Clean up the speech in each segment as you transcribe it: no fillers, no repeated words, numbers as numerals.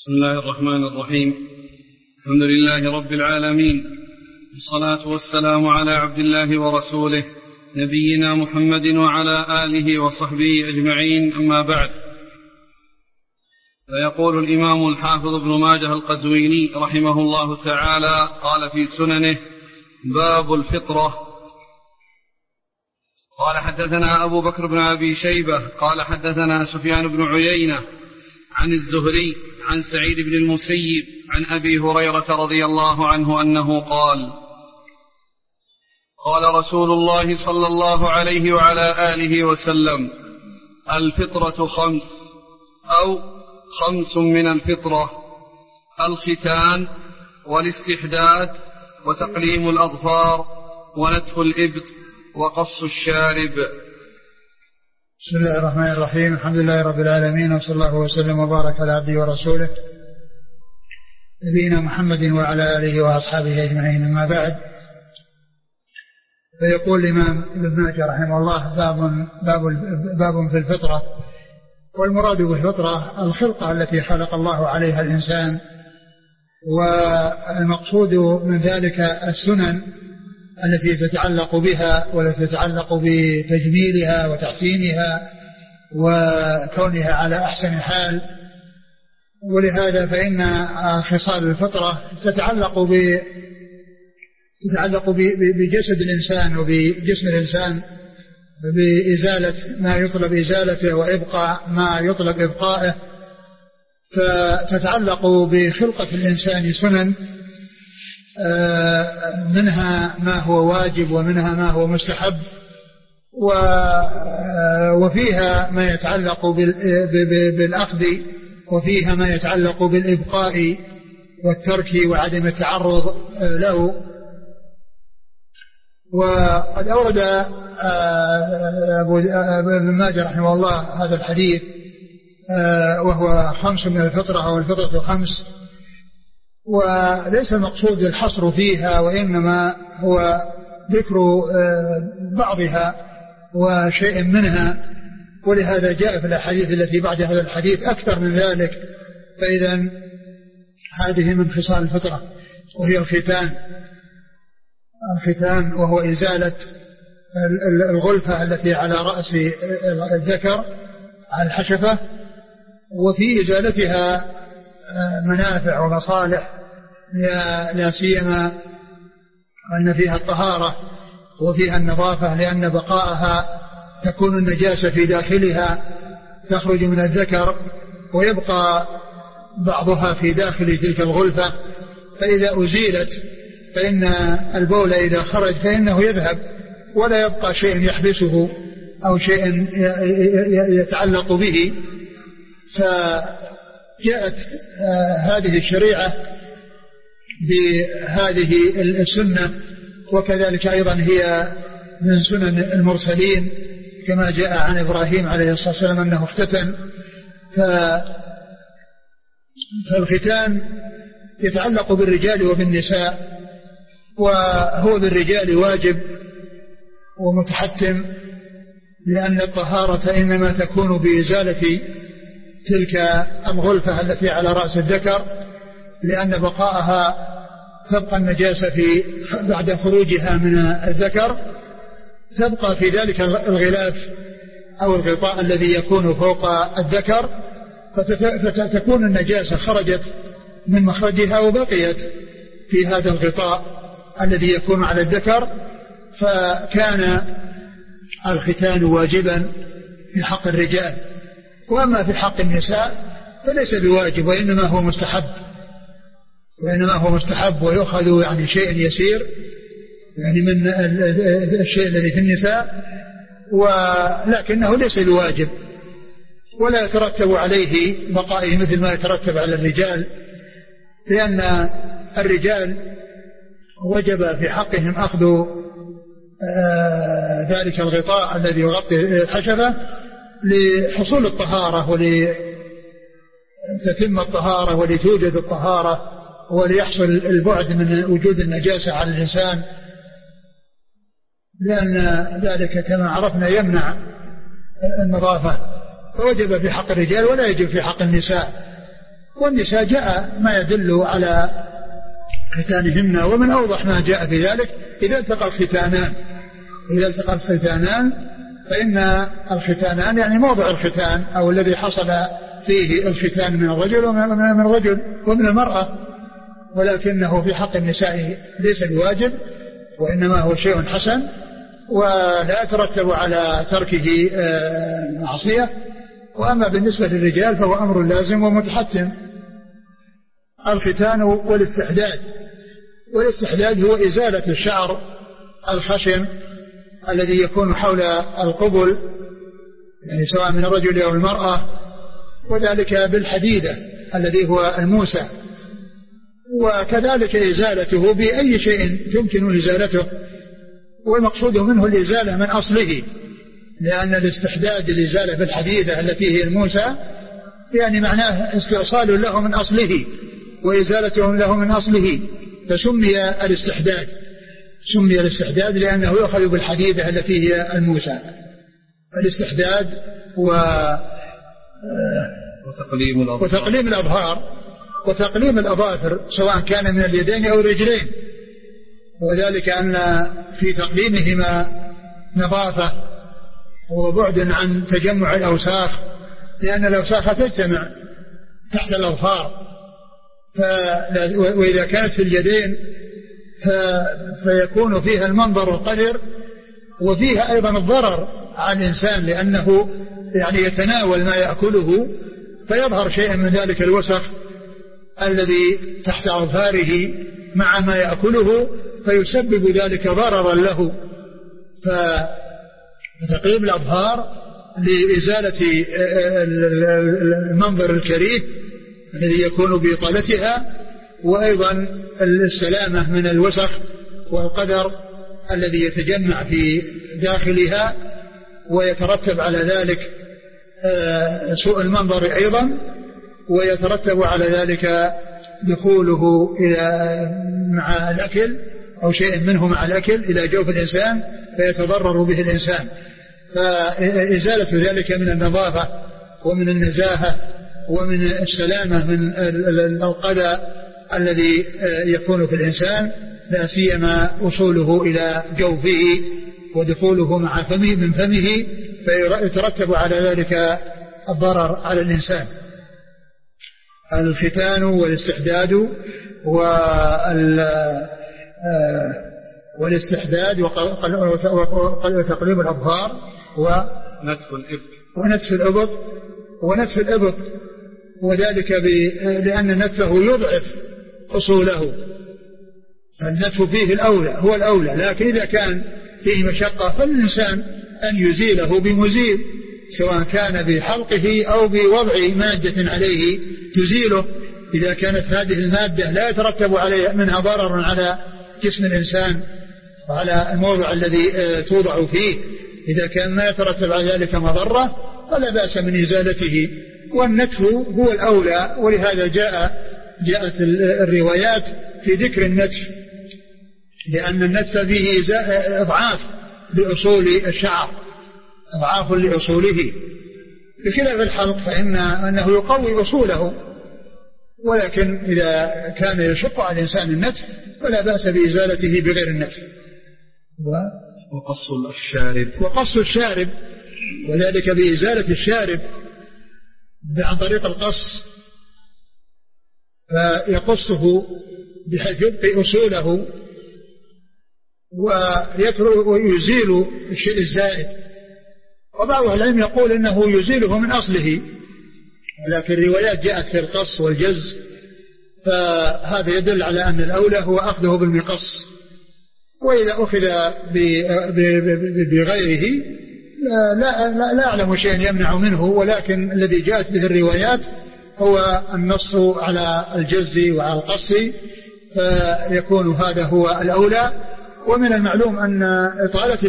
بسم الله الرحمن الرحيم. الحمد لله رب العالمين، والصلاة والسلام على عبد الله ورسوله نبينا محمد وعلى آله وصحبه أجمعين، أما بعد. فيقول الإمام الحافظ ابن ماجه القزويني رحمه الله تعالى قال في سننه: باب الفطرة. قال حدثنا أبو بكر بن أبي شيبة قال حدثنا سفيان بن عيينة عن الزهري عن سعيد بن المسيب عن أبي هريرة رضي الله عنه أنه قال: قال رسول الله صلى الله عليه وعلى آله وسلم: الفطرة خمس أو خمس من الفطرة: الختان والاستحداد وتقليم الأظفار ونتف الإبط وقص الشارب. بسم الله الرحمن الرحيم. الحمد لله رب العالمين، وصلى الله وسلم وبارك على عبده ورسوله نبينا محمد وعلى آله وأصحابه أجمعين، أما بعد. فيقول الإمام ابن ماجه رحمه الله: باب في الفطرة. والمراد بالفطرة الخلقة التي خلق الله عليها الإنسان، والمقصود من ذلك السنن التي تتعلق بها والتي تتعلق بتجميلها وتحسينها وكونها على أحسن حال. ولهذا فإن خصال الفطرة تتعلق بجسد الإنسان وبجسم الإنسان، بإزالة ما يطلب إزالته وإبقاء ما يطلب إبقائه. فتتعلق بخلقة الإنسان سنن، منها ما هو واجب ومنها ما هو مستحب، وفيها ما يتعلق بالأخذ، وفيها ما يتعلق بالإبقاء والترك وعدم التعرض له. وقد أورد ابن ماجه رحمه الله هذا الحديث، وهو خمس من الفطرة، أو الفطرة خمس. وليس المقصود الحصر فيها، وإنما هو ذكر بعضها وشيء منها. ولهذا جاء في الأحاديث التي بعد هذا الحديث أكثر من ذلك. فإذا هذه من خصال الفطرة، وهي الختان، وهو إزالة الغلفة التي على رأس الذكر على الحشفة، وفي إزالتها منافع ومصالح، لا سيما أن فيها الطهارة وفيها النظافة، لأن بقاءها تكون النجاسة في داخلها تخرج من الذكر ويبقى بعضها في داخل تلك الغلفة. فإذا أزيلت فإن البول إذا خرج فإنه يذهب ولا يبقى شيء يحبسه أو شيء يتعلق به. فجاءت هذه الشريعة بهذه السنة، وكذلك أيضا هي من سنن المرسلين، كما جاء عن إبراهيم عليه الصلاة والسلام أنه اختتن. فالختان يتعلق بالرجال وبالنساء، وهو بالرجال واجب ومتحتم، لأن الطهارة إنما تكون بإزالة تلك الغلفة التي على رأس الذكر، لأن بقاءها تبقى النجاسة بعد خروجها من الذكر، تبقى في ذلك الغلاف أو الغطاء الذي يكون فوق الذكر، فتكون النجاسة خرجت من مخرجها وبقيت في هذا الغطاء الذي يكون على الذكر. فكان الختان واجبا في حق الرجال، وأما في حق النساء فليس بواجب، وإنما هو مستحب ويؤخذ يعني شيء يسير، يعني من الشيء الذي في النساء، ولكنه ليس بواجب، ولا يترتب عليه بقائه مثل ما يترتب على الرجال، لأن الرجال وجب في حقهم أخذ ذلك الغطاء الذي يغطي الحشفة لحصول الطهارة ولتتم الطهارة ولتوجد الطهارة وليحصل البعد من وجود النجاسة على الإنسان، لأن ذلك كما عرفنا يمنع النظافة. فوجب في حق الرجال ولا يجب في حق النساء. والنساء جاء ما يدل على ختانهن، ومن أوضح ما جاء في ذلك إذا التقى الختانان فإن الختانان يعني موضع الختان أو الذي حصل فيه الختان من الرجل ومن المرأة، ولكنه في حق النساء ليس بواجب، وإنما هو شيء حسن ولا يترتب على تركه معصية. وأما بالنسبة للرجال فهو أمر لازم ومتحتم. الختان والاستحداد هو إزالة الشعر الخشن الذي يكون حول القبل، يعني سواء من الرجل أو المرأة، وذلك بالحديدة الذي هو الموسى، وكذلك إزالته بأي شيء تمكن إزالته، والمقصود منه الإزالة من أصله، لأن الاستحداد الإزالة بالحديدة التي هي الموسى يعني معناه استئصال له من أصله وإزالته له من أصله، فسمي الاستحداد لأنه يؤخذ بالحديدة التي هي الموسى. الاستحداد وتقليم الأظافر سواء كان من اليدين أو الرجلين، وذلك أن في تقليمهما نظافة وبعد عن تجمع الأوساخ، لأن الأوساخ تجتمع تحت الأظفار، وإذا كانت في اليدين فيكون فيها المنظر القذر، وفيها أيضا الضرر على الإنسان، لأنه يعني يتناول ما يأكله فيظهر شيئا من ذلك الوسخ الذي تحت أظفاره مع ما يأكله، فيسبب ذلك ضررا له. فتقليم الأظفار لإزالة المنظر الكريه الذي يكون بإطالتها، وأيضا السلامة من الوسخ والقدر الذي يتجمع في داخلها، ويترتب على ذلك سوء المنظر أيضا، ويترتب على ذلك دخوله مع الأكل أو شيء منه مع الأكل إلى جوف الإنسان فيتضرر به الإنسان. فإزالة ذلك من النظافة ومن النزاهة ومن السلامة من القذى الذي يكون في الإنسان، لا سيما وصوله إلى جوفه ودخوله مع فمه من فمه، فيترتب على ذلك الضرر على الإنسان. الختان والاستحداد والاستحداد وتقليم الأظفار ونتف الإبط، وذلك لأن نتفه يضعف أصوله، فالنتف فيه هو الأولى، لكن إذا كان فيه مشقة فالإنسان أن يزيله بمزيل، سواء كان بحلقه أو بوضع مادة عليه تزيله، إذا كانت هذه المادة لا يترتب عليها منها ضرر على جسم الإنسان وعلى الموضع الذي توضع فيه، إذا كان ما يترتب على ذلك مضرة فلا بأس من إزالته، والنتف هو الأولى. ولهذا جاءت الروايات في ذكر النتف، لأن النتف فيه إضعاف لأصول الشعر، أضعاف لأصوله، بخلاف الحلق فإنه يقوي أصوله، ولكن إذا كان يشق على الإنسان النتف فلا بأس بإزالته بغير النتف. وقص الشارب وذلك بإزالة الشارب عن طريق القص، فيقصه بحيث يبقي أصوله ويزيل الشيء الزائد. وبعض العلم يقول إنه يزيله من أصله، لكن الروايات جاءت في القص والجز، فهذا يدل على أن الأولى هو أخذه بالمقص، وإذا أخذ بغيره لا أعلم شيئا يمنع منه، ولكن الذي جاءت به الروايات هو النص على الجز وعلى القص، فيكون هذا هو الأولى. ومن المعلوم أن إطالة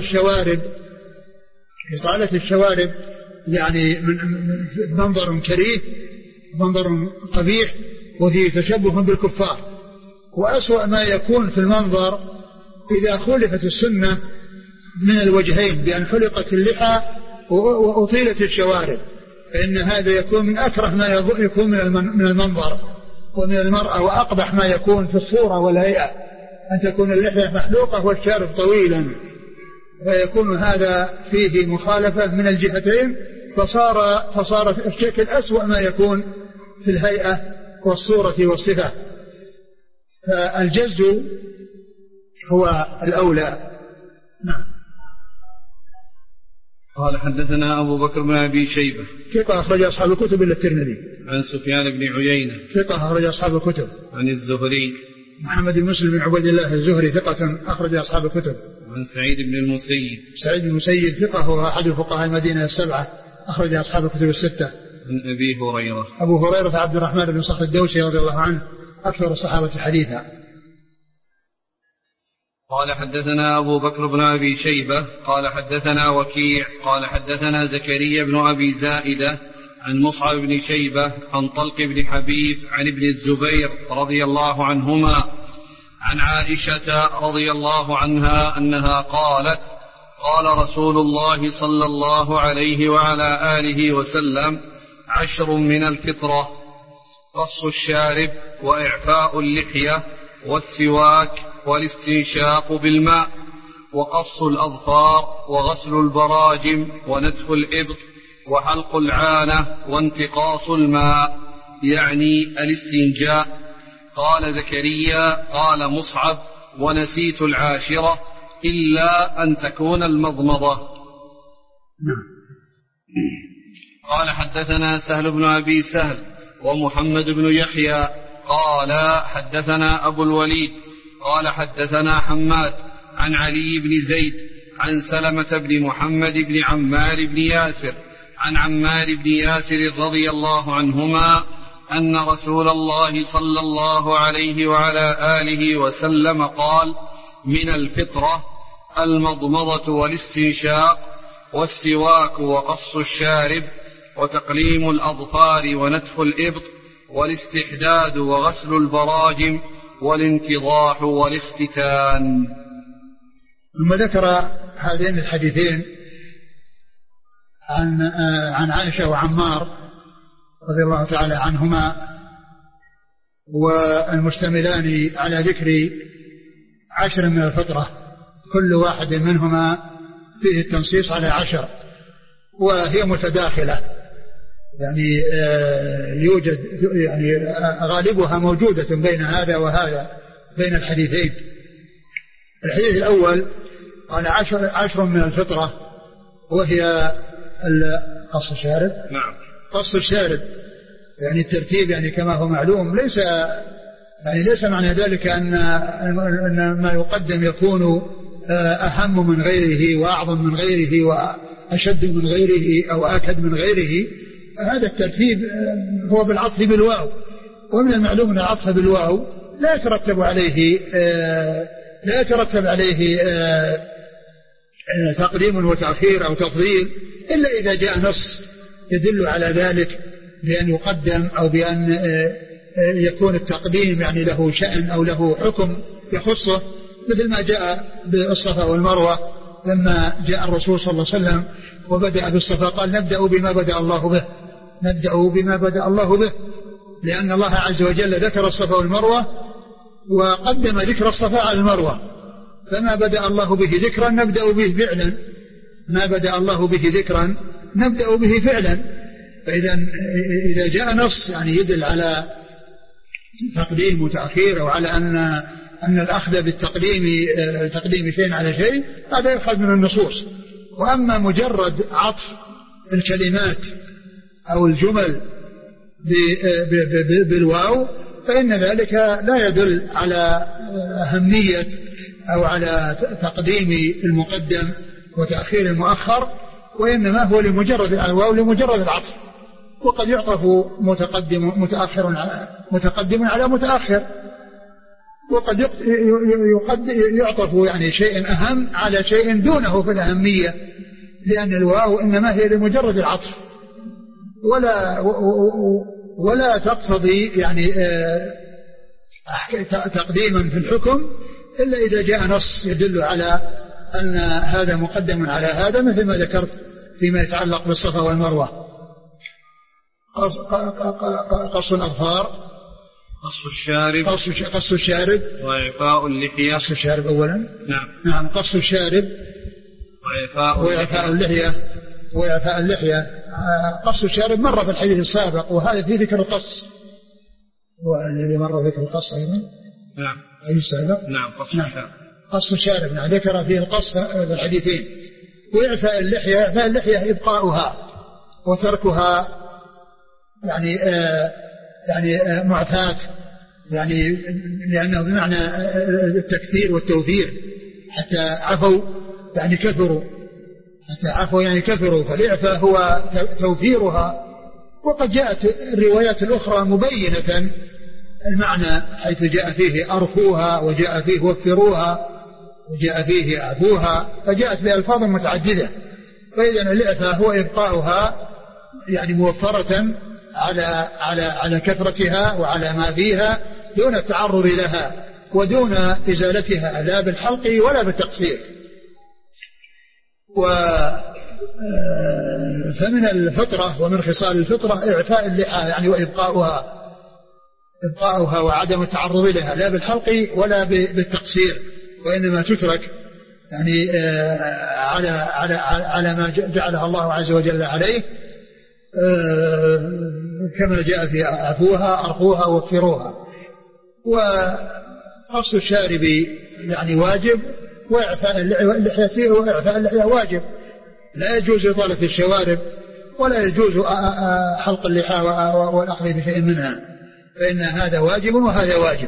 الشوارب يعني منظر كريه، منظر قبيح، وفيه تشبه بالكفار، وأسوأ ما يكون في المنظر إذا خلفت السنة من الوجهين، بأن حلقت اللحى وأطيلت الشوارب، فإن هذا يكون من أكره ما يكون من المنظر ومن المرأة، وأقبح ما يكون في الصورة والهيئة أن تكون اللحية محلوقة والشارب طويلا، فيكون هذا فيه مخالفة من الجهتين، فصار الشكل أسوأ ما يكون في الهيئة والصورة والصفة. فالجز هو الأولى. نعم. قال حدثنا أبو بكر بن أبي شيبة ثقة أخرج أصحاب الكتب إلا الترمذي. عن سفيان بن عيينة ثقة أخرج أصحاب الكتب. عن الزهري محمد بن مسلم بن عبد الله الزهري ثقة أخرج أصحاب الكتب. عن سعيد بن المسيب سعيد بن المسيب ثقة هو أحد فقهاء المدينة السبعة أخرج أصحاب الكتب الستة. عن أبي هريرة أبو هريرة عبد الرحمن بن صخر الدوسي رضي الله عنه أكثر الصحابة حديثا. قال حدثنا أبو بكر بن أبي شيبة قال حدثنا وكيع قال حدثنا زكريا بن أبي زائدة عن مصعب بن شيبة عن طلق بن حبيب عن ابن الزبير رضي الله عنهما عن عائشة رضي الله عنها أنها قالت قال رسول الله صلى الله عليه وعلى آله وسلم 10 من الفطرة: قص الشارب، وإعفاء اللحية، والسواك، والاستنشاق بالماء، وقص الأظفار، وغسل البراجم، ونتف الإبط، وحلق العانة، وانتقاص الماء، يعني الاستنجاء. قال زكريا قال مصعب: ونسيت 10 إلا أن تكون المضمضة. قال حدثنا سهل بن أبي سهل ومحمد بن يحيى قال حدثنا أبو الوليد قال حدثنا حماد عن علي بن زيد عن سلمة بن محمد بن عمار بن ياسر عن عمار بن ياسر رضي الله عنهما أن رسول الله صلى الله عليه وعلى آله وسلم قال: من الفطرة المضمضة والاستنشاق، والسواك، وقص الشارب، وتقليم الأظفار، ونتف الإبط، والاستحداد، وغسل البراجم، والانتضاح، والاختتان. ثم ذكر هذين الحديثين عن عائشة وعمار رضي الله تعالى عنهما، والمشتملان على ذكر 10 من الفطرة، كل واحد منهما فيه التنصيص على 10، وهي متداخلة، يعني يوجد يعني غالبها موجودة بين هذا وهذا، بين الحديثين. الحديث الأول قال 10 من الفطرة، وهي قص الشارب. نعم. قص الشارب يعني الترتيب، يعني كما هو معلوم، ليس معنى ذلك أن ما يقدم يكون أهم من غيره وأعظم من غيره وأشد من غيره أو آكد من غيره. هذا الترتيب هو بالعطف بالواو، ومن المعلوم أن العطف بالواو لا يترتب عليه تقديم وتأخير أو تفضيل، إلا إذا جاء نص يدل على ذلك بأن يقدم أو بأن يكون التقديم يعني له شأن أو له حكم يخصه، مثل ما جاء بالصفا والمروة لما جاء الرسول صلى الله عليه وسلم وبدأ بالصفا قال: نبدأ بما بدأ الله به، لأن الله عز وجل ذكر الصفا والمروة وقدم ذكر الصفا على المروة، فما بدأ الله به ذكرا نبدأ به فعلا، ما بدأ الله به ذكرا نبدأ به فعلا. فإذا جاء نص يعني يدل على تقديم وتأخير، أو على أن الأخذ بالتقديم تقديم شيء على شيء، هذا يؤخذ من النصوص. وأما مجرد عطف الكلمات أو الجمل بالواو فإن ذلك لا يدل على أهمية أو على تقديم المقدم وتأخير المؤخر، وإنما هو لمجرد الواو لمجرد العطف. وقد يعطف متقدم على متأخر، وقد يعطف يعني شيء أهم على شيء دونه في الأهمية، لأن الواو إنما هي لمجرد العطف ولا تقتضي يعني تقديما في الحكم إلا إذا جاء نص يدل على أن هذا مقدم على هذا، مثل ما ذكرت فيما يتعلق بالصفا والمروة. قص الأظفار، قص الشارب، وإعفاء اللحية. قص الشارب أولا. نعم. قص الشارب وإعفاء اللحية. قص الشارب مر في الحديث السابق، وهذا في ذكر القص، والذي مر ذكر القص أيضا. نعم. الحديث السابق. نعم. قص الشارب. نعم. ذكر فيه القص في الحديثين. وإعفاء اللحية إبقاؤها وتركها، يعني معفاة، يعني لأنه بمعنى التكثير والتوفير، حتى عفوا يعني كثروا، فالإعفاء هو توفيرها. وقد جاءت الروايات الأخرى مبينة المعنى، حيث جاء فيه أرخوها، وجاء فيه وفروها، وجاء فيه أعفوها، فجاءت بألفاظ متعددة. فإذا الإعفاء هو إبقاؤها يعني موفرة على كثرتها وعلى ما فيها، دون التعرض لها ودون إزالتها، لا بالحلق ولا بالتقصير. فمن الفطرة ومن خصال الفطرة إعفاء اللحى، يعني وإبقاؤها وعدم التعرض لها، لا بالحلق ولا بالتقصير، وإنما تترك يعني على ما جعلها الله عز وجل عليه، كما جاء في عفوها، أرقوها، وفروها. وقص الشارب يعني واجب، وإعفاء اللحية واجب. لا يجوز إطالة الشوارب، ولا يجوز حلق اللحى والأخذ بشيء منها، فإن هذا واجب وهذا واجب.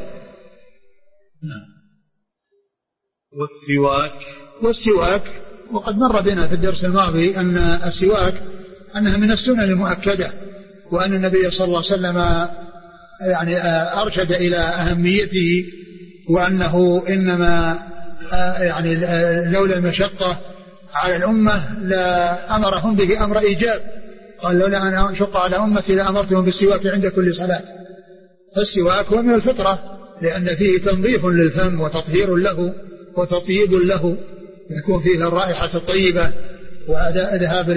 والسواك وقد مر بنا في الدرس الماضي أن السواك أنها من السنن المؤكدة، وأن النبي صلى الله عليه وسلم يعني أرشد إلى أهميته، وأنه إنما يعني لولا المشقة على الأمة لا أمرهم به أمر إيجاب. قال لولا أن أشق على أمتي لأمرتهم بالسواك عند كل صلاة. فالسواك هو من الفطرة، لأن فيه تنظيف للفم وتطهير له وتطيب له، يكون فيه الرائحة الطيبة وإذهاب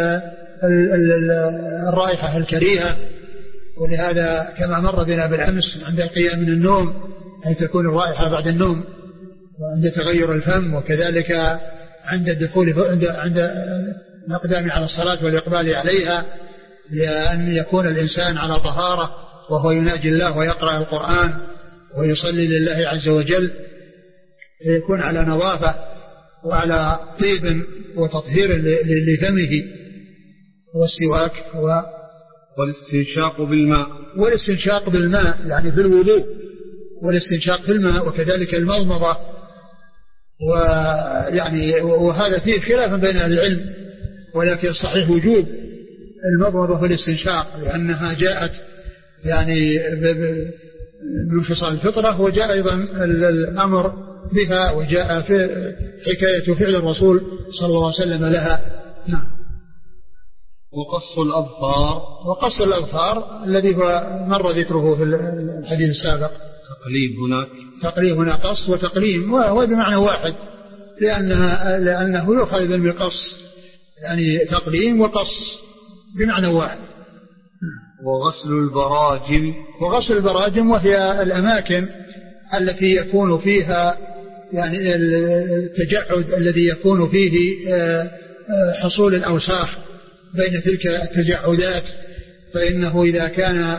الرائحة الكريهة. ولهذا كما مر بنا بالأمس عند القيام من النوم أي تكون الرائحة بعد النوم، وعند تغير الفم، وكذلك عند الدخول عند الأقدام على الصلاة والإقبال عليها، لأن يكون الإنسان على طهارة وهو يناجي الله ويقرأ القرآن ويصلي لله عز وجل، يكون على نظافة وعلى طيب وتطهير لفمه. والسواك هو والاستنشاق بالماء يعني في الوضوء، والاستنشاق في الماء، وكذلك المضمضة. ويعني وهذا فيه خلاف بين أهل العلم، ولكن الصحيح وجوب المضمضة في الاستنشاق، لأنها جاءت يعني من خصال الفطرة، وجاء أيضا الأمر بها، وجاء في حكاية فعل الرسول صلى الله عليه وسلم لها. نعم. وقص الأظفار الذي هو مر ذكره في الحديث السابق. تقليب هنا قص وتقليم، وهو بمعنى واحد، لأنه يؤخذ بالمقص، يعني تقليم وقص بمعنى واحد. وغسل البراجم وهي الأماكن التي يكون فيها يعني التجعد الذي يكون فيه حصول الأوساخ بين تلك التجعدات، فإنه إذا كان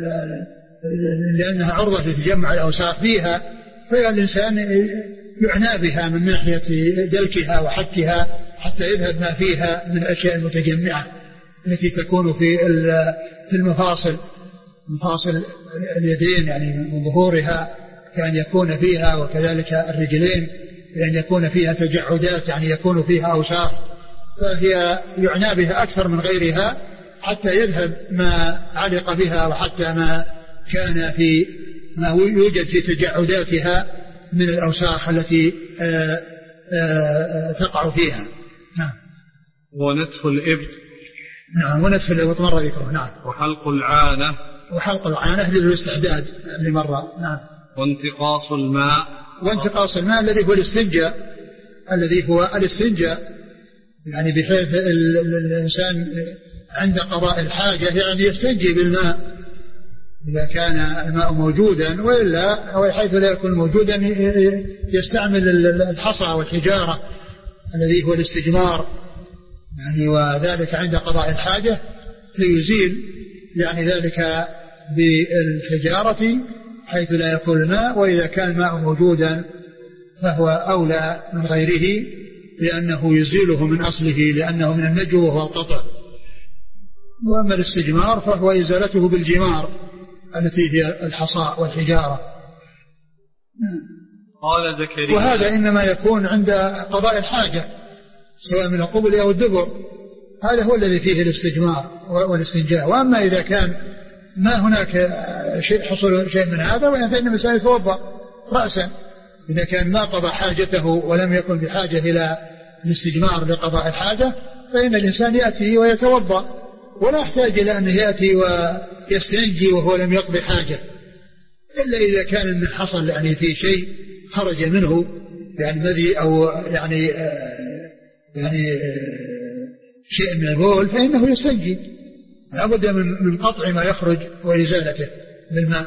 لأنها عرضة لتجمع الأوساخ فيها، فالإنسان يعنى بها من ناحية دلكها وحكها حتى يذهب ما فيها من الأشياء المتجمعة التي تكون في المفاصل، مفاصل اليدين يعني من ظهورها كان يكون فيها، وكذلك الرجلين لأن يكون فيها تجعدات يعني يكون فيها أوساخ، فهي يعنى بها أكثر من غيرها حتى يذهب ما علق بها، وحتى ما كان في ما يوجد في تجعداتها من الأوساخ التي تقع فيها. نعم. ونتف الإبط. نعم. ونتف الإبط مر ذكره. نعم. وحلق العانة للاستعداد اللي مر. نعم. وانتقاص الماء الذي هو الاستنجاء، يعني بحيث الإنسان عند قضاء الحاجة يعني يستنجي بالماء إذا كان الماء موجودا، وإلا أو حيث لا يكون موجودا يستعمل الحصى والحجارة الذي هو الاستجمار يعني، وذلك عند قضاء الحاجة فيزيل يعني ذلك بالحجارة حيث لا يكون الماء، وإذا كان الماء موجودا فهو أولى من غيره لأنه يزيله من أصله لأنه من النجو وهو القطع. وأما الاستجمار فهو إزالته بالجمار التي هي الحصى والحجارة. قال زكريا وهذا إنما يكون عند قضاء الحاجة سواء من القبل أو الدبر، هذا هو الذي فيه الاستجمار والاستنجاء. وأما إذا كان ما هناك شيء حصل شيء من هذا فإن الإنسان يتوضأ رأسا إذا كان ما قضى حاجته ولم يكن بحاجة إلى الاستجمار لقضاء الحاجة، فإن الإنسان يأتي ويتوضأ ولا يحتاج إلى أن يأتي ويستنجي وهو لم يقضي حاجة، إلا إذا كان من حصل يعني في شيء خرج منه يعني مذي أو يعني شيء من البول فإنه يستنجي، لابد من قطع ما يخرج وإزالته بالماء.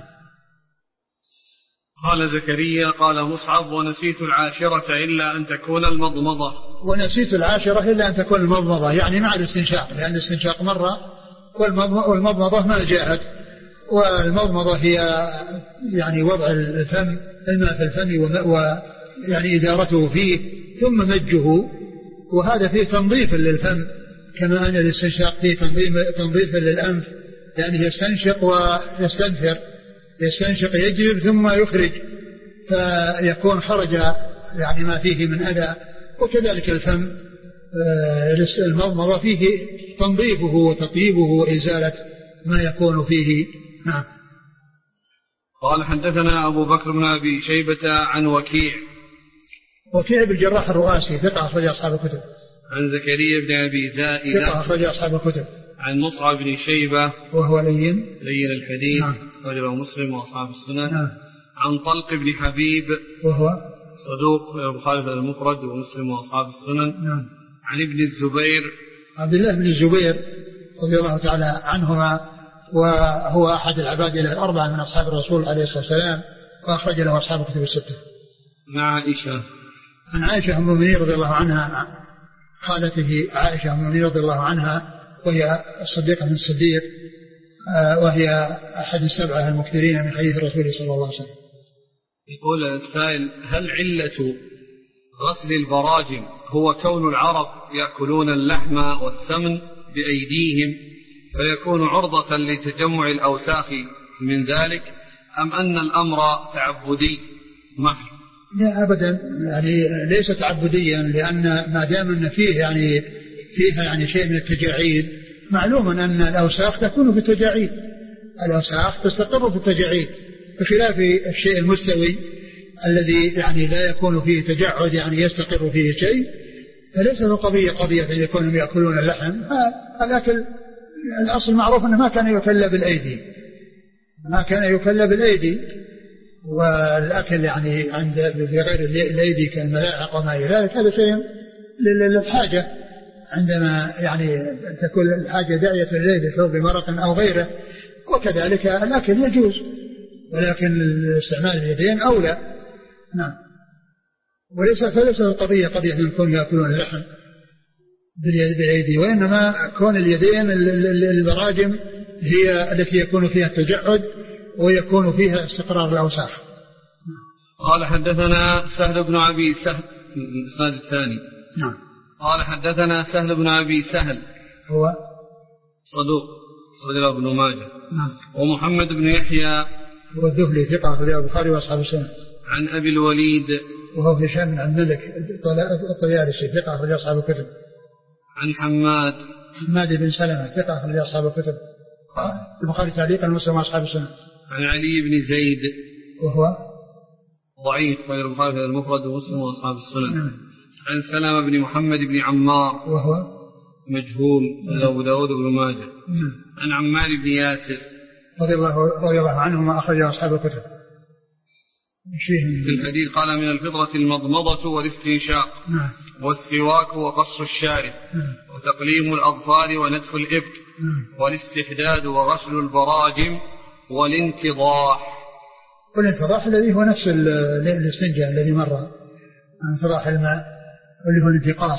قال زكريا قال مصعب ونسيت العاشرة إلا أن تكون المضمضة. ونسيت العاشرة إلا أن تكون المضمضة يعني مع الاستنشاق، لأن الاستنشاق مرة والمضمضة ما جاءت. والمضمضة هي يعني وضع الفم الماء في الفم ويعني إدارته فيه ثم مجه، وهذا فيه تنظيف للفم كما أن الاستنشاق فيه تنظيف للأنف، يعني يستنشق ويستنثر، يستنشق يجذب ثم يخرج فيكون خرج يعني ما فيه من أذى. وكذلك الفم المضمضة فيه تنظيفه وتطيبه وإزالة ما يكون فيه. نعم. قال حدثنا أبو بكر بن أبي شيبة عن وكيع بن الجراح الرؤاسي ثقة أخرج أصحاب الكتب. عن زكريا بن أبي زائدة ثقة أخرج أصحاب الكتب. عن مصعب بن شيبة وهو لين الحديث. نعم. أخرجه مسلم وأصحاب السنن. نعم. عن طلق بن حبيب وهو صدوق البخاري المفرد ومسلم وأصحاب السنن. نعم. عن ابن الزبير عبد الله بن الزبير رضي الله تعالى عنهما، وهو أحد العباد الأربعة من أصحاب الرسول عليه الصلاة والسلام، وأخرج له أصحاب الكتب الستة. مع عائشة. عن عائشة أم المؤمنين رضي الله عنها، خالته عائشة أم المؤمنين رضي الله عنها، وهي الصديقة من الصديق، وهي أحد السبعة المكثرين من حديث الرسول صلى الله عليه وسلم. يقول السائل هل علة غسل البراجم هو كون العرب يأكلون اللحم والسمن بأيديهم فيكون عرضة لتجمع الأوساخ من ذلك، أم أن الأمر تعبدي محض؟ لا أبدا، يعني ليس تعبديا، لأن ما دام أن فيها يعني شيء من التجاعيد، معلوم أن الأوساخ تكون في التجاعيد، الأوساخ تستقر في التجاعيد، بخلاف الشيء المستوي الذي يعني لا يكون فيه تجعد يعني يستقر فيه شيء، فليس له قضية أن يكونوا يأكلون اللحم. الأكل الأصل معروف أنه ما كان يكل بالأيدي، والأكل يعني عند في غير الأيدي كالملاعق وما إلى ذلك هذا شيء للحاجة، عندما يعني تكون الحاجة داعية إليه لشرب مرق أو غيره، وكذلك الأكل يجوز، ولكن استعمال اليدين أولى. نعم. فليس قضية أن يكونوا يأكلون اللحم بالأيدي، وإنما كون اليدين البراجم هي التي يكون فيها التجعد ويكون فيها استقرار الأوساخ. قال حدثنا سهل بن أبي سهل الإسناد الثاني. نعم. قال حدثنا سهل بن أبي سهل هو صدوق أخرجه ابن ماجه. نعم. ومحمد بن يحيى هو الذهلي ثقة أخرجه البخاري وأصحاب السنن. عن أبي الوليد وهو هشام بن عبد الملك الطيالسي ثقة أخرجه أصحاب الكتب. عن حماد بن سلمة ثقة أخرجه أصحاب الكتب، البخاري تعليقا ومسلم وأصحاب السنن. عن علي بن زيد وهو ضعيف غير البخاري المفرد ومسلم وأصحاب السنن. عن سلمة بن محمد بن عمار وهو مجهول أبو داود بن ماجه. عن عمار بن ياسر رضي الله عنهما أخرجه أصحاب الكتب. في الحديث قال من الفطرة المضمضة والاستنشاق والسواك وقص الشارب وتقليم الأظفار ونتف الإبط والاستحداد وغسل البراجم والانتضاح. والانتضاح الذي هو نفس الاستنجاء الذي مر، انتضاح الماء واللي هو الانتقاص.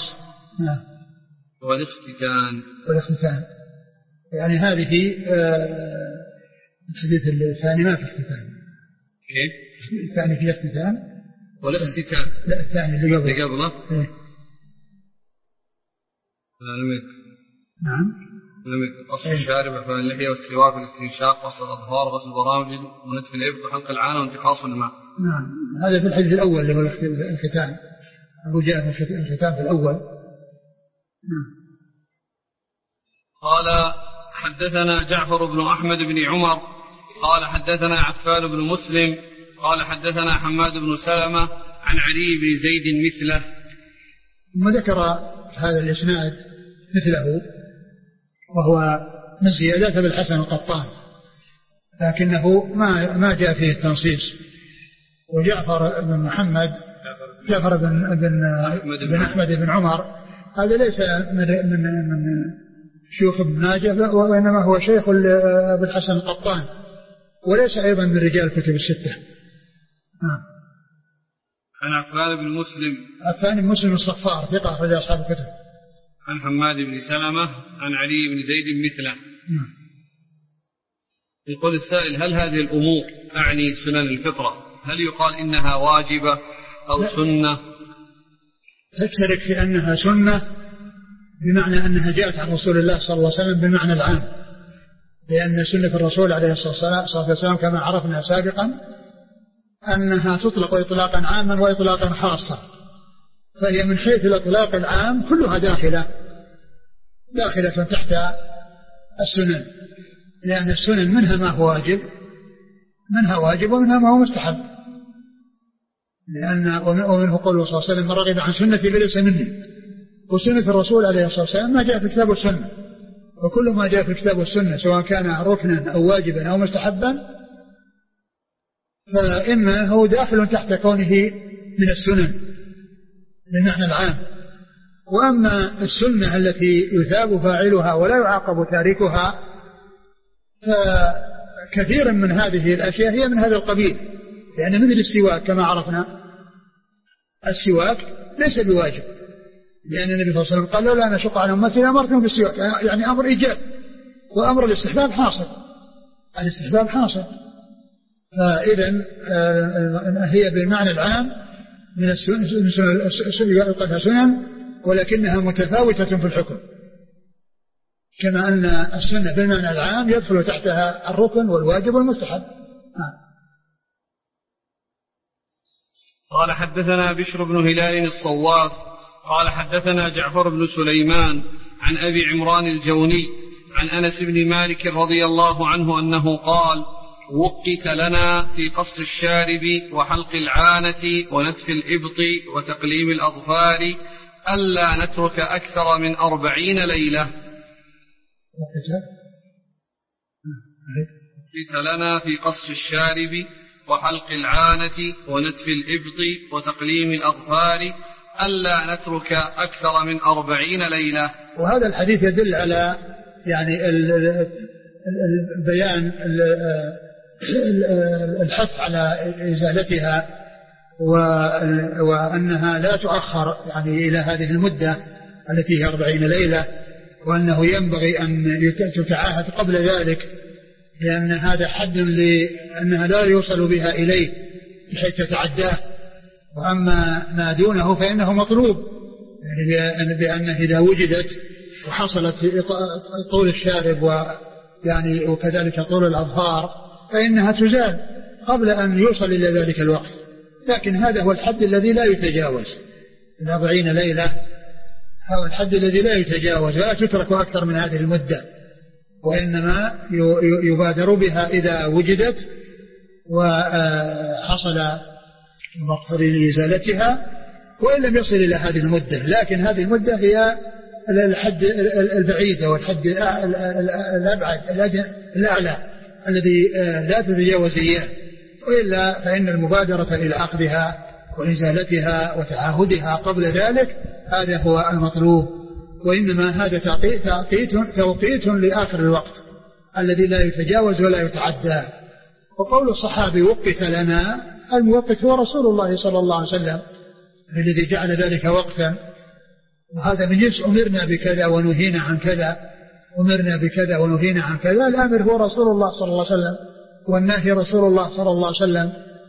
والاختتان يعني هذه الحديث الثاني ما في اختتان. الثاني في اختتان والاختتان. لا الثاني اللي قبله. نعم. قص الشارب وإعفاء اللحية والسواك والاستنشاق وقص الأظفار وغسل البراجم ونتف الإبط وحلق العانة وانتقاص الماء. نعم هذا في الحديث الأول اللي هو الختان، أبو جاء في الختان في الأول. قال حدثنا جعفر بن أحمد بن عمر قال حدثنا عفان بن مسلم قال حدثنا حماد بن سلمة عن علي بن زيد مثله. ثم ذكر هذا الإسناد مثله وهو من زيادات بالحسن القطان، لكنه ما جاء فيه التنصيص. وجعفر بن محمد جعفر بن أحمد بن عمر هذا ليس من شيوخ ابن ماجه، وإنما هو شيخ ابن الحسن القطان، وليس أيضا من رجال الكتب الستة. عن عفان بن مسلم. عفان بن مسلم الصفار ثقة أخرج أصحاب الكتب. عن حماد بن سلمة عن علي بن زيد مثله. يقول السائل هل هذه الأمور أعني سنن الفطرة؟ هل يقال إنها واجبة أو سنة؟ تشترك في أنها سنة بمعنى أنها جاءت عن رسول الله صلى الله عليه وسلم بالمعنى العام، لأن سنة الرسول عليه الصلاة والسلام كما عرفنا سابقا أنها تطلق إطلاقا عاما وإطلاقا خاصا، فهي من حيث الإطلاق العام كلها داخلة تحت السنن، لأن السنن منها ما هو واجب ومنها ما هو مستحب، ومنه قوله صلى الله عليه وسلم من رغب عن سنتي فليس مني. وسنة الرسول عليه الصلاة والسلام ما جاء في الكتاب والسنة، وكل ما جاء في الكتاب والسنة سواء كان ركنا أو واجبا أو مستحبا فإما هو داخل تحت كونه من السنن بالمعنى العام. وأما السنة التي يثاب فاعلها ولا يعاقب تاركها فكثيرا من هذه الأشياء هي من هذا القبيل، لأن مثل السواك كما عرفنا السواك ليس بواجب، لأن النبي صلى الله عليه وسلم قال لولا نشق على أمتي لأمرتهم بالسواك، يعني أمر إيجاب، وأمر الاستحباب حاصل. فإذا هي بالمعنى العام من السنن سنن، ولكنها متفاوتة في الحكم، كما أن السنة بالمعنى العام يدخل تحتها الركن والواجب والمستحب. قال حدثنا بشر بن هلال الصواف قال حدثنا جعفر بن سليمان عن أبي عمران الجوني عن أنس بن مالك رضي الله عنه أنه قال وقت لنا في قص الشارب وحلق العانة ونتف الإبط وتقليم الأظفار ألا نترك أكثر من 40 ليلة. وقت لنا في قص الشارب وحلق العانة ونتف الإبط وتقليم الأظفار ألا نترك أكثر من 40 ليلة. وهذا الحديث يدل على يعني البيان الحث على إزالتها، وأنها لا تؤخر يعني إلى هذه المدة التي هي 40 ليلة، وأنه ينبغي أن تتعاهد قبل ذلك، لأن هذا حد لأنها لا يوصل بها إليه بحيث تتعداه، وأما ما دونه فإنه مطلوب، يعني بأن إذا وجدت وحصلت طول الشارب ويعني وكذلك طول الأظفار فإنها تزال قبل أن يوصل إلى ذلك الوقت. لكن هذا هو الحد الذي لا يتجاوز، 40 ليلة هو الحد الذي لا يتجاوز، ولا تترك أكثر من هذه المدة، وإنما يبادر بها إذا وجدت وحصل المقتضي لإزالتها، وإن لم يصل إلى هذه المدة. لكن هذه المدة هي الحد البعيد والحد الأبعد الأعلى الذي لا تتجاوز إياه، وإلا فإن المبادرة إلى عقدها وإزالتها وتعاهدها قبل ذلك هذا هو المطلوب، وإنما هذا توقيت لآخر الوقت الذي لا يتجاوز ولا يتعدى. وقول الصحابي وقت لنا، الموقت هو رسول الله صلى الله عليه وسلم الذي جعل ذلك وقتا، وهذا من جنس أمرنا بكذا ونهينا عن كذا، أمرنا بكذا ونهينا عن كذا. الأمر هو رسول الله صلى الله عليه وسلم والنهي رسول الله صلى الله عليه وسلم،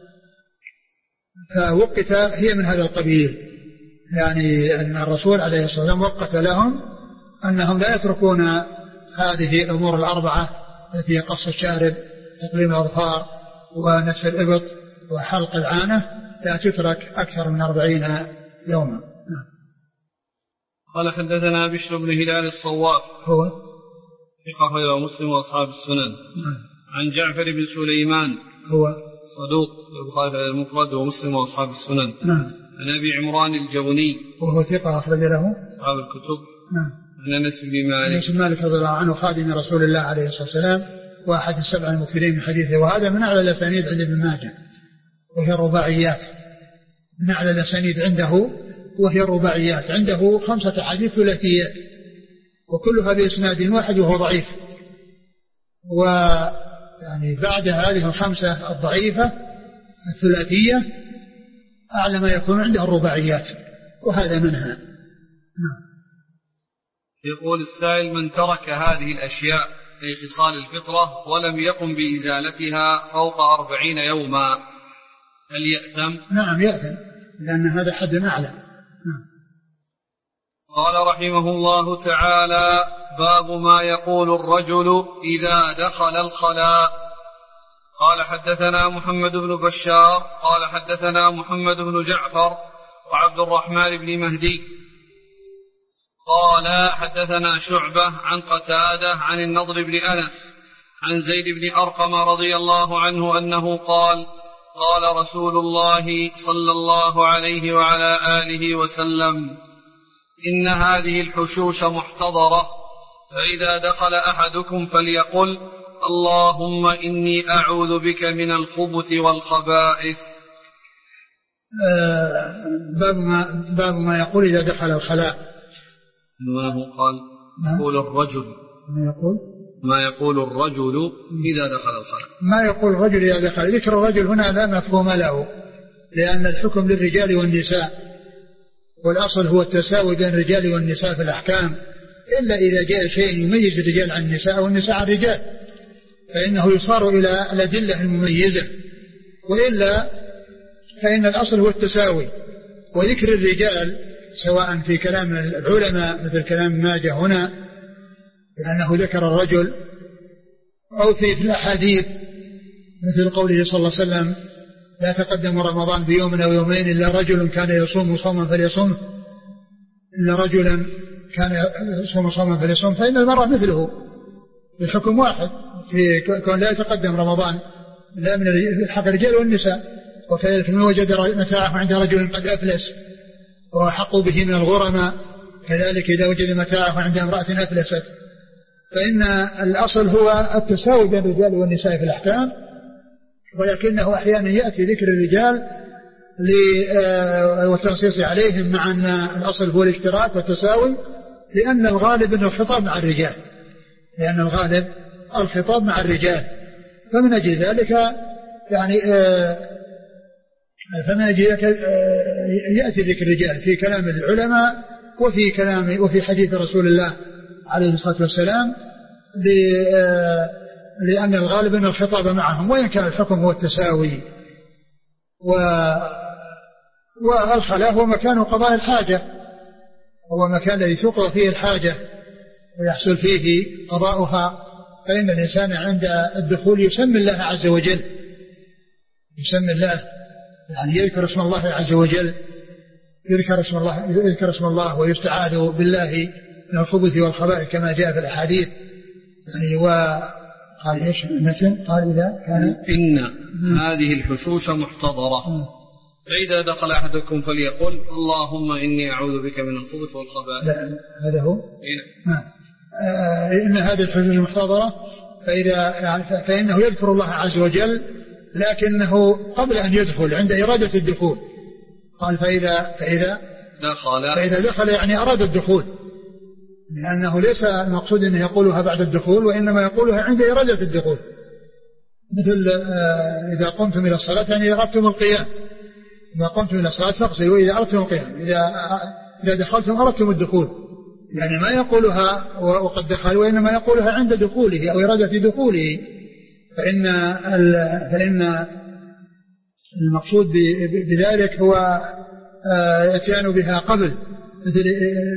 فوقت هي من هذا القبيل، يعني أن الرسول عليه الصلاة والسلام وقت لهم أنهم لا يتركون هذه الأمور الأربعة التي هي قص الشارب، تقليم الأظفار، ونتف الإبط، وحلق العانة، لا تترك أكثر من 40 يوما. قال حدثنا بشر بن هلال الصواف هو ثقة غير مسلم وأصحاب السنن. عن جعفر بن سليمان هو صدوق البخاري المفرد ومسلم وأصحاب السنن. عن أبي عمران الجوني وهو ثقة أخرج له أصحاب الكتب. عن أنس بن مالك رضي الله عنه خادم رسول الله عليه الصلاة والسلام وأحد 7 المكثرين من حديثه، وهذا من أعلى الأسانيد عند ابن ماجه، وهي الرباعيات، من أعلى الأسانيد عنده وهي الرباعيات، عنده 5 أحاديث ثلاثيات وكلها بإسناد واحد وهو ضعيف، ويعني بعد هذه 5 الضعيفة الثلاثية أعلى ما يكون عنده الرباعيات، وهذا منها. يقول السائل: من ترك هذه الأشياء في خصال الفطرة ولم يقم بإزالتها فوق 40 يوما هل يأثم؟ نعم يأثم، لأن هذا حد أعلى. قال رحمه الله تعالى: باب ما يقول الرجل إذا دخل الخلاء. قال حدثنا محمد بن بشار قال حدثنا محمد بن جعفر وعبد الرحمن بن مهدي قال حدثنا شعبة عن قتادة عن النضر بن أنس عن زيد بن أرقم رضي الله عنه أنه قال: قال رسول الله صلى الله عليه وعلى آله وسلم: إن هذه الحشوش محتضرة، فإذا دخل أحدكم فليقل: اللهم إني أعوذ بك من الخبث والخبائث. باب ما يقول إذا دخل الخلاء. ما هو قال يقول الرجل ما يقول الرجل إذا دخل الخلاء. ما يقول الرجل إذا دخل، ذكر الرجل هنا لا مفهوم له، لأن الحكم للرجال والنساء، والأصل هو التساوي بين الرجال والنساء في الأحكام، إلا إذا جاء شيء يميز الرجال عن النساء والنساء عن الرجال فإنه يصار إلى الأدلة المميزة، وإلا فإن الأصل هو التساوي. وذكر الرجال سواء في كلام العلماء مثل كلام ماجه هنا لأنه ذكر الرجل، أو في الأحاديث مثل قوله صلى الله عليه وسلم: لا تقدم رمضان بيوم أو يومين إلا رجل كان يصوم صوما فليصوم، إلا رجلا كان يصوم صوما فليصوم، فإن المرأة مثله الحكم واحد في كون لا يتقدم رمضان لا من حق الرجال والنساء. وكذلك من وجد متاعه عند رجل قد أفلس وحقوا به من الغرماء، كذلك إذا وجد متاعه عند امرأة أفلست، فإن الأصل هو التساوي بين الرجال والنساء في الأحكام، ولكنه أحيانا يأتي ذكر الرجال والتنصيص عليهم مع أن الأصل هو الاشتراك والتساوي، لأن الغالب أن الخطاب مع الرجال، لأن الغالب الخطاب مع الرجال، فمن أجل ذلك يعني يأتي ذكر الرجال في كلام العلماء وفي حديث رسول الله عليه الصلاة والسلام، لأن الغالب أن الخطاب معهم، وإن كان الحكم هو التساوي. والخلاء هو مكان قضاء الحاجة، هو مكان الذي تقضى فيه الحاجة ويحصل فيه قضاؤها، فإن الإنسان عند الدخول يسمي الله عز وجل، يسمي الله، يعني يذكر اسم الله عز وجل، يذكر اسم الله ويستعاذ بالله من الخبث والخبائث كما جاء في الأحاديث. يعني وقال إيش المتن؟ قال إذا كان إن هذه الحشوش محتضرة، فإذا دخل أحدكم فليقل: اللهم إني أعوذ بك من الخبث والخبائث. هذا هو. إن هذه الحشوش محتضرة، فإنه يذكر الله عز وجل لكنه قبل أن يدخل عند إرادة الدخول. قال فإذا دخل يعني أراد الدخول، لأنه ليس المقصود أنه يقولها بعد الدخول، وإنما يقولها عند إرادة الدخول. مثل إذا قمتم إلى الصلاة يعني أردتم القيام، إذا قمتم إلى الصلاة فاغسلوا إذا أردتم القيام، إذا دخلتم أردتم الدخول، يعني ما يقولها وقد دخل، وإنما يقولها عند دخوله أو إرادة دخوله. فإن المقصود بذلك هو يتيان بها قبل، مثل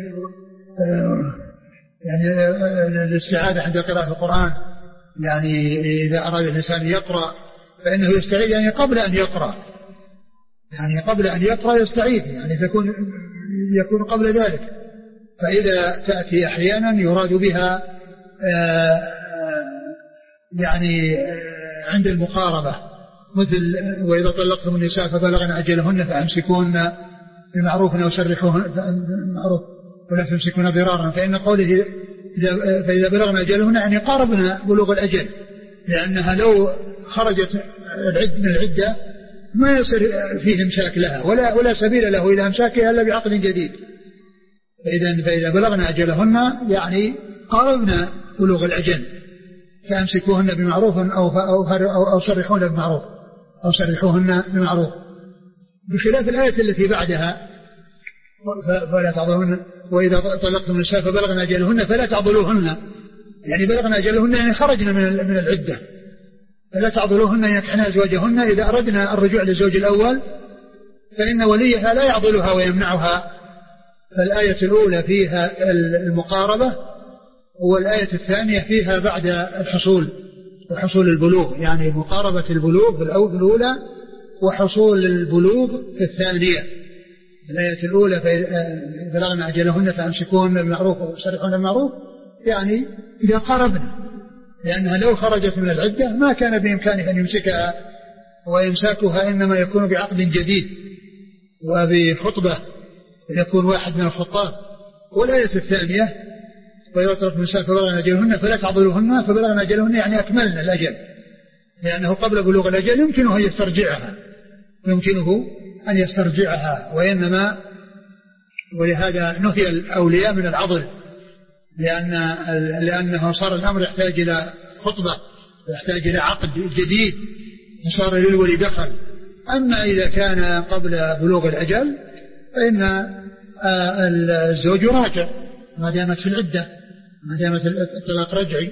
يعني الاستعاذة عند قراءة القرآن، يعني إذا أراد الإنسان يقرأ فإنه يستعيذ يعني قبل أن يقرأ، يعني قبل أن يقرأ يستعيذ، يعني يكون قبل ذلك. فإذا تأتي أحيانا يراد بها يعني عند المقاربة، مثل وإذا طلقتم النساء فبلغن أجلهن فأمسكوهن بمعروف أو سرحوهن بمعروف ولا تمسكون ضرارا. فإن قوله فإذا بلغن أجلهن يعني قاربنا بلوغ الأجل، لأنها لو خرجت من العدة ما يصير فيه امساك لها ولا سبيل له إلى امساكها إلا بعقد جديد. فإذا بلغنا أجلهن يعني قاربنا بلوغ الأجل، فأمسكوهن بمعروف أو سرحوهن بمعروف أو سرحوهن بمعروف، بخلاف الآية التي بعدها فلا تعضلوهن وإذا طلقتم النساء فبلغنا أجلهن فلا تعضلوهن، يعني بلغنا أجلهن يعني خرجنا من العدة، فلا تعضلوهن ينكحن أزواجهن إذا أردنا الرجوع للزوج الأول فإن وليها لا يعضلها ويمنعها. فالآية الأولى فيها المقاربة، والآية الثانية فيها بعد وحصول البلوغ، يعني مقاربة البلوغ في الأولى وحصول البلوغ في الثانية. الآية الأولى بلغنا أجلهن فأمسكوهن بالمعروف وسرحوهن بالمعروف، يعني إذا قاربنا، لأنها لو خرجت من العدة ما كان بإمكانه أن يمسكها، وإمساكها إنما يكون بعقد جديد وبخطبة يكون واحد من الخطاب. والآية الثانية وإذا طلقتم النساء فبلغن أجلهن فلا تعضلوهن، فبلغن أجلهن يعني أكملنا الأجل، لأنه قبل بلوغ الأجل يمكنه أن يسترجعها وإنما ولهذا نهي الأولياء من العضل، لأنه صار الأمر يحتاج إلى خطبة ويحتاج إلى عقد جديد، فصار للولي دخل. أما إذا كان قبل بلوغ الأجل فإن الزوج يراجع ما دامت في العدة، ما دامت الطلاق رجعي.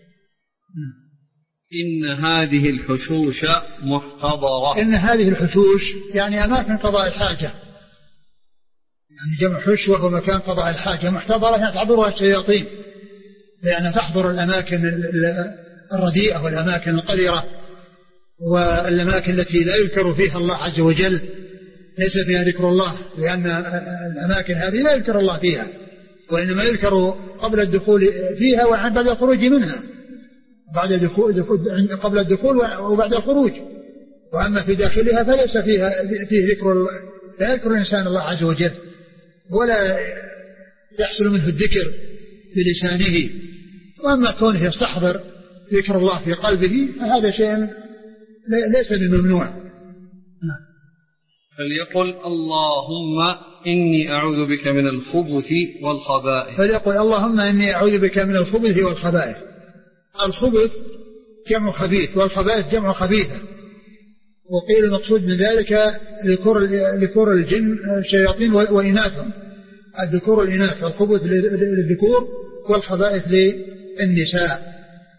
إن هذه الحشوش محتضرة. إن هذه الحشوش يعني أماكن قضاء الحاجة، يعني جمع حش وهو مكان قضاء الحاجة. محتضرة يعني تحضرها الشياطين، لأن تحضر الأماكن الرديئة والأماكن القذرة والأماكن التي لا يذكر فيها الله عز وجل، ليس فيها ذكر الله، لأن الأماكن هذه لا يذكر الله فيها، وإنما يذكر قبل الدخول فيها وبعد الخروج منها، قبل الدخول وبعد الخروج. وأما في داخلها فليس فيه ذكر، لا يذكر الإنسان الله عز وجل ولا يحصل منه الذكر بلسانه. وأما كونه يستحضر ذكر الله في قلبه فهذا شيء ليس بممنوع. فليقل اللهم إني أعوذ بك من الخبث والخبائث. فليقل اللهم إني أعوذ بك من الخبث والخبائث. الخبث جمع خبيث والخبائث جمع خبيثة، وقيل المقصود من ذلك ذكور الجن الشياطين وإناثهم، الذكور والإناث، الخبث للذكور والخبائث للنساء.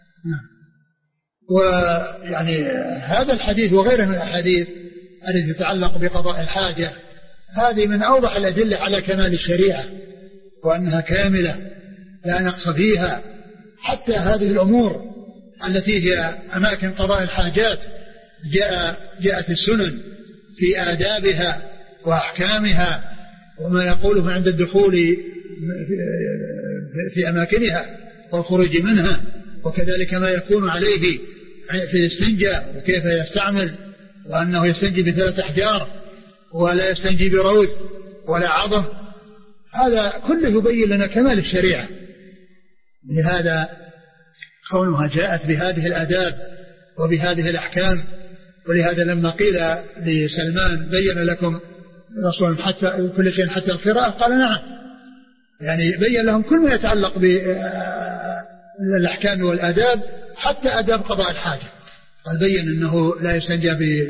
ويعني هذا الحديث وغيره من الأحاديث التي تتعلق بقضاء الحاجة هذه من أوضح الأدلة على كمال الشريعة وأنها كاملة لا نقص فيها. حتى هذه الأمور التي هي أماكن قضاء الحاجات جاءت السنن في آدابها وأحكامها وما يقوله عند الدخول في أماكنها والخروج منها، وكذلك ما يكون عليه في الاستنجاء وكيف يستعمل، وأنه يستنجي ب3 أحجار ولا يستنجي بروث ولا عظم. هذا كله يبين لنا كمال الشريعة. لهذا كونها جاءت بهذه الآداب وبهذه الأحكام ولهذا لما قيل لسلمان بين لكم رسول حتى كل شيء حتى القراءة قال نعم، يعني بين لهم كل ما يتعلق بالأحكام والآداب حتى آداب قضاء الحاجة. قال بين أنه لا يستنجى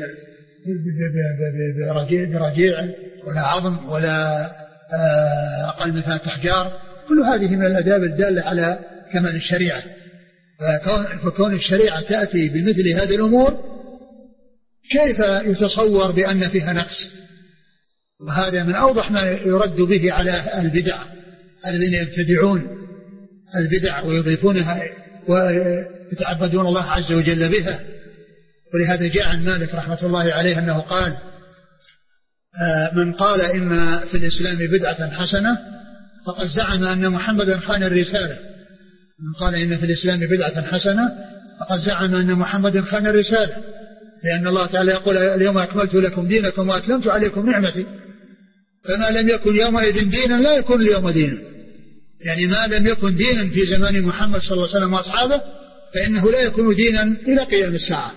برجيع ولا عظم ولا أقل من 3 أحجار، كل هذه من الآداب الدالة على كمال الشريعة. فكون الشريعة تأتي بمثل هذه الأمور كيف يتصور بأن فيها نقص؟ وهذا من أوضح ما يرد به على البدع الذين يبتدعون البدع ويضيفونها ويتعبدون الله عز وجل بها. ولهذا جاء عن مالك رحمة الله عليه أنه قال من قال إن في الإسلام بدعة حسنة فقد زعم أن محمدا خان الرسالة. من قال إن في الإسلام بدعة حسنة فقد زعم أن محمدا خان الرسالة، لأن الله تعالى يقول اليوم أكملت لكم دينكم وأتممت عليكم نعمتي، فما لم يكن يومئذ دينا لا يكون اليوم دينا. يعني ما لم يكن دينا في زمان محمد صلى الله عليه وسلم وأصحابه فإنه لا يكون دينا إلى قيام الساعة،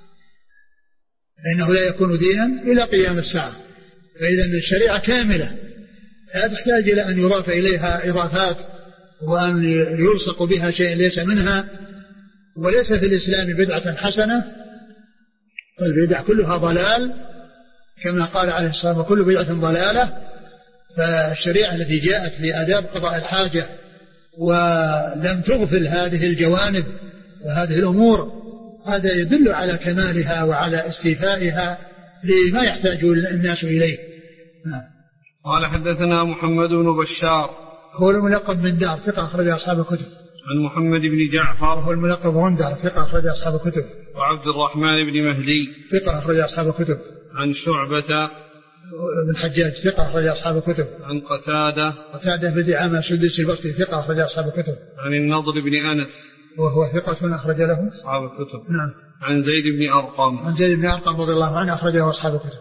فإنه لا يكون دينا إلى قيام الساعة. فإذا الشريعة كاملة لا تحتاج إلى أن يضاف إليها إضافات وأن يلصق بها شيء ليس منها. وليس في الإسلام بدعة حسنة، فالبدع كلها ضلال كما قال عليه الصلاة والسلام كل بدعة ضلالة. فالشريعة التي جاءت لآداب قضاء الحاجة ولم تغفل هذه الجوانب وهذه الأمور هذا يدل على كمالها وعلى استيفائها لما يحتاج الناس إليه. قال حدثنا محمد بن بشار هو الملقب من دار ثقة أخرج أصحاب الكتب. عن محمد بن جعفر هو الملقب من دار ثقة أخرج أصحاب الكتب. وعبد الرحمن بن مهدي ثقة أخرج أصحاب الكتب. عن شعبة بن حجاج ثقة أخرج أصحاب الكتب. عن قتادة بن دعامة السدوسي البصري ثقة أخرج أصحاب الكتب. عن النضر بن أنس وهو ثقة أخرج له أصحاب الكتب. نعم. عن زيد بن أرقم رضي الله عنه أخرجه أصحاب الكتب.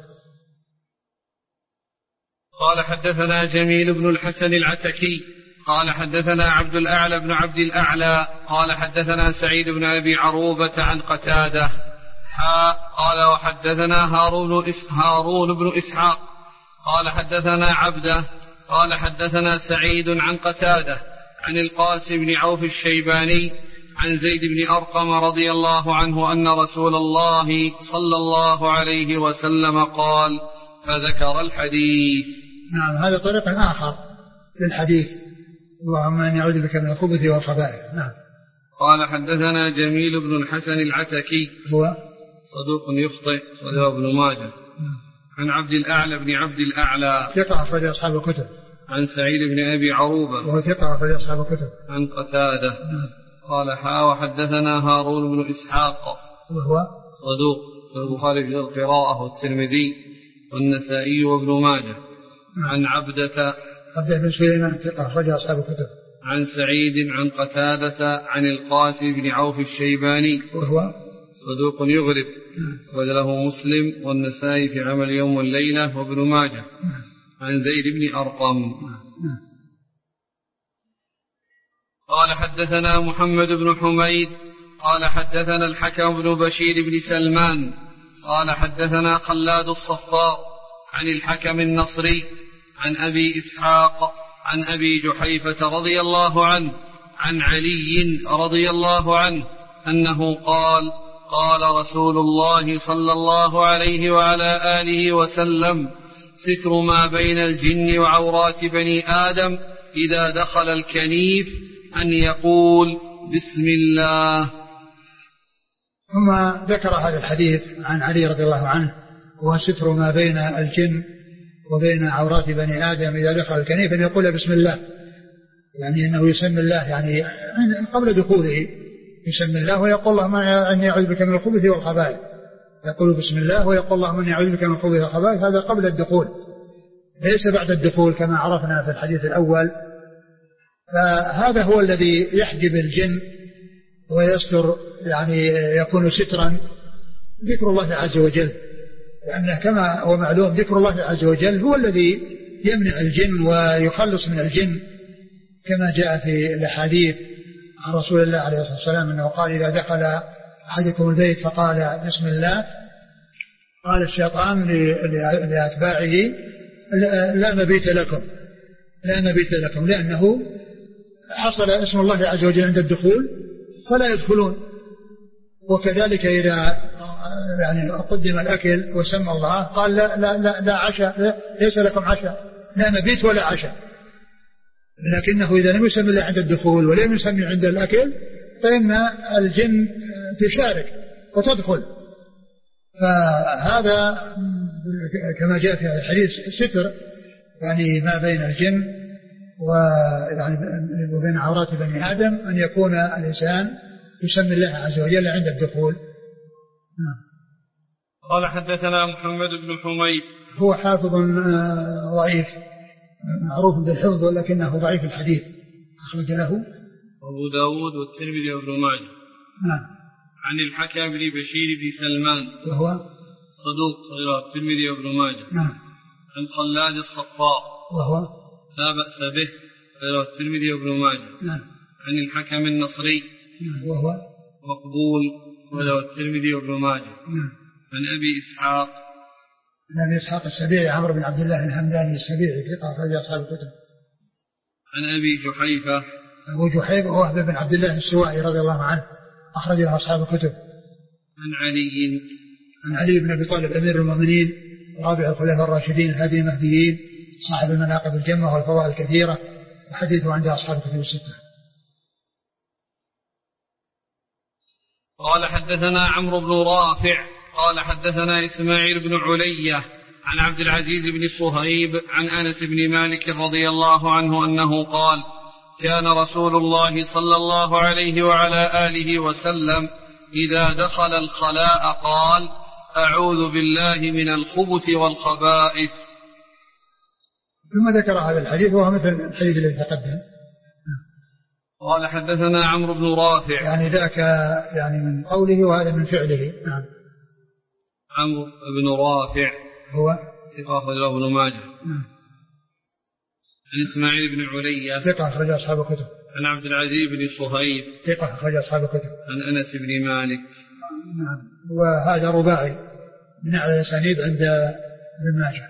قال حدثنا جميل بن الحسن العتكي قال حدثنا عبد الأعلى بن عبد الأعلى قال حدثنا سعيد بن أبي عروبة عن قتادة قال وحدثنا هارون بن إسحاق قال حدثنا عبده قال حدثنا سعيد عن قتادة عن القاسم بن عوف الشيباني عن زيد بن أرقم رضي الله عنه أن رسول الله صلى الله عليه وسلم قال فذكر الحديث. نعم هذا طريق آخر للحديث اللهم أن يعوذ بك من الخبث والخبائث. نعم. قال حدثنا جميل بن الحسن العتكي هو صدوق يخطئ وله ابن ماجه. عن عبد الأعلى بن عبد الأعلى ثقة أخرج أصحاب الكتب. عن سعيد بن أبي عروبة وهو ثقة أخرج أصحاب الكتب. عن قتادة قال وحدثنا هارون بن إسحاق وهو صدوق البخاري في القراءة والترمذي والنسائي وابن ماجه. عن عبدة بن سليمان ثقة أخرج أصحاب الكتب. عن سعيد عن قتادة عن القاسم بن عوف الشيباني وهو صدوق يغرب وله مسلم والنسائي في عمل يوم والليلة وابن ماجه. عن زيد بن أرقم. قال حدثنا محمد بن حميد قال حدثنا الحكم بن بشير بن سلمان قال حدثنا خلاد الصفار عن الحكم النصري عن أبي إسحاق عن أبي جحيفة رضي الله عنه عن علي رضي الله عنه أنه قال قال رسول الله صلى الله عليه وعلى آله وسلم ستر ما بين الجن وعورات بني آدم إذا دخل الكنيف أن يقول بسم الله. ثم ذكر هذا الحديث عن علي رضي الله عنه وهو ستر ما بين الجن وبين عورات بني آدم إذا دخل الكنيف أن يقول بسم الله، يعني أنه يسمي الله يعني قبل دخوله يسمي الله ويقول اللهم أني أعوذ بك من الخبث والخبائث، يقول بسم الله ويقول اللهم أني أعوذ بك من الخبث والخبائث. هذا قبل الدخول ليس بعد الدخول كما عرفنا في الحديث الأول. فهذا هو الذي يحجب الجن ويستر، يعني يكون سترا ذكر الله عز وجل، لأنه كما هو معلوم ذكر الله عز وجل هو الذي يمنع الجن ويخلص من الجن، كما جاء في الحديث عن رسول الله عليه الصلاة والسلام أنه قال إذا دخل أحدكم البيت فقال بسم الله قال الشيطان لأتباعه لا مبيت لكم، لا مبيت لكم، لأنه حصل اسم الله عز وجل عند الدخول فلا يدخلون. وكذلك إذا يعني قدم الأكل وسمى الله قال لا عشاء، ليس لكم عشاء، لا مبيت ولا عشاء. لكنه إذا لم يسمى الله عند الدخول ولم يسمى عند الأكل فإن الجن تشارك وتدخل. فهذا كما جاء في الحديث ستر يعني ما بين الجن وبين عورات بني آدم أن يكون الإنسان يسمي الله عز وجل عند الدخول. قال حدثنا محمد بن حميد هو حافظ ضعيف معروف بالحفظ ولكنه ضعيف الحديث، أخرج له أبو داود والترمذي وابن ماجه. نعم. عن الحكم بن بشير بن سلمان وهو صدوق رواه الترمذي وابن ماجه. نعم. عن خلاد الصفار وهو لا بأس به رواه الترمذي وابن ماجه. نعم. عن الحكم النصري وهو مقبول رواه الترمذي وابن ماجه. نعم. عن أبي إسحاق السبيعي عمرو بن عبد الله الهمداني السبيعي ثقة أخرج أصحاب الكتب. عن أبي جحيفة أبو جحيفة هو وهب بن عبد الله السوائي رضي الله عنه أخرج له أصحاب الكتب. عن علي بن أبي طالب أمير المؤمنين رابع الخلفاء الراشدين الهادي المهديين صاحب المناقب الجمة والفضائل الكثيرة وحديثه عند أصحاب الكتب الستة. قال حدثنا عمرو بن رافع قال حدثنا إسماعيل بن علية عن عبد العزيز بن صهيب عن أنس بن مالك رضي الله عنه أنه قال كان رسول الله صلى الله عليه وعلى آله وسلم إذا دخل الخلاء قال أعوذ بالله من الخبث والخبائث. ثم ذكر هذا الحديث وهو مثل الحديث الذي تقدم. قال حدثنا عمرو بن رافع يعني ذاك يعني من قوله وهذا من فعله. نعم. عمرو بن رافع هو ثقة أخرج له ابن ماجه. عن إسماعيل بن علية ثقة أخرج أصحاب الكتب. عن عبد العزيز بن صهيب ثقة أخرج أصحاب الكتب. عن أنس بن مالك. نعم. وهذا رباعي من أعلى الأسانيد عند ابن ماجه.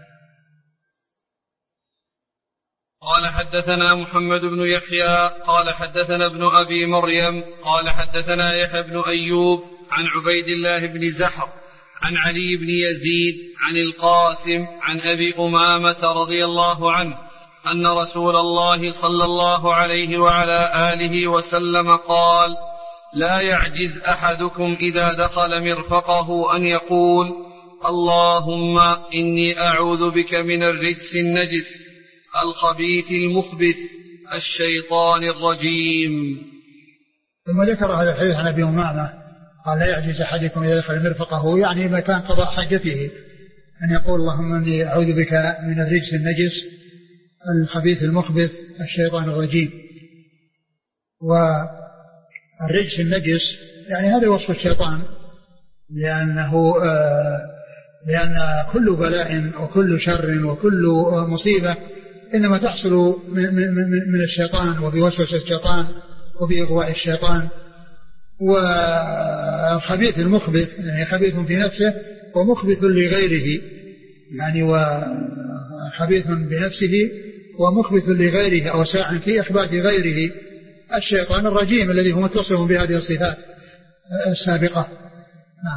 قال حدثنا محمد بن يحيى قال حدثنا ابن أبي مريم قال حدثنا يحيى بن أيوب عن عبيد الله بن زحر عن علي بن يزيد عن القاسم عن أبي أمامة رضي الله عنه أن رسول الله صلى الله عليه وعلى آله وسلم قال لا يعجز أحدكم إذا دخل مرفقه أن يقول اللهم إني أعوذ بك من الرجس النجس الخبيث المخبث الشيطان الرجيم. ثم ذكر هذا الحديث عن أبي أمامة قال لا يعجز أحدكم إذا دخل مرفقه يعني مكان قضاء حاجته أن يقول اللهم إني أعوذ بك من الرجس النجس الخبيث المخبث الشيطان الرجيم. والرجس النجس يعني هذا وصف الشيطان لأن كل بلاء وكل شر وكل مصيبة إنما تحصل من الشيطان وبوسوسة الشيطان وبإغواء الشيطان. والخبيث المخبث يعني خبيث في نفسه ومخبث لغيره يعني وخبيث بنفسه ومخبث لغيره أو ساع في إخبات غيره الشيطان الرجيم الذي هو متصف بهذه الصفات السابقة. نعم.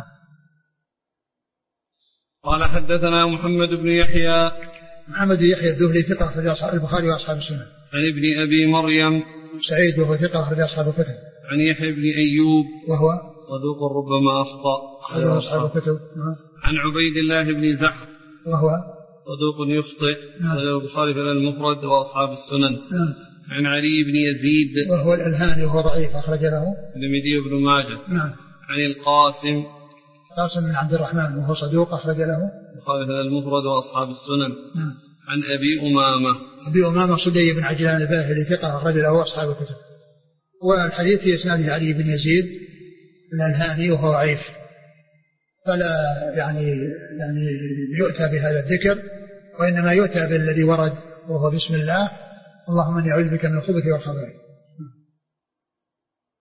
قال حدثنا محمد بن يحيى محمد بن يحيى الذهلي ثقة أخرج البخاري وأصحاب السنن. عن ابن أبي مريم سعيد وهو ثقة أخرج أصحاب الكتب. عن يحيى بن أيوب وهو صدوق ربما أخطأ أخرج أصحاب الكتب. عن عبيد الله بن زحر وهو صدوق يخطئ أخرج البخاري في المفرد وأصحاب السنن. عن علي بن يزيد وهو الألهاني وهو ضعيف أخرج له الترمذي وابن ماجه. عن القاسم بن عبد الرحمن وهو صدوق أخرج له البخاري في المفرد وأصحاب السنن. عن أبي أمامة صدي بن عجلان الباهلي ثقة أخرج له أصحاب الكتب. والحديث في إسناده علي بن يزيد الألهاني وهو ضعيف فلا يعني يؤتى بهذا الذكر وإنما يؤتى بالذي ورد وهو بسم الله اللهم إني أعوذ بك من الخبث والخبائث.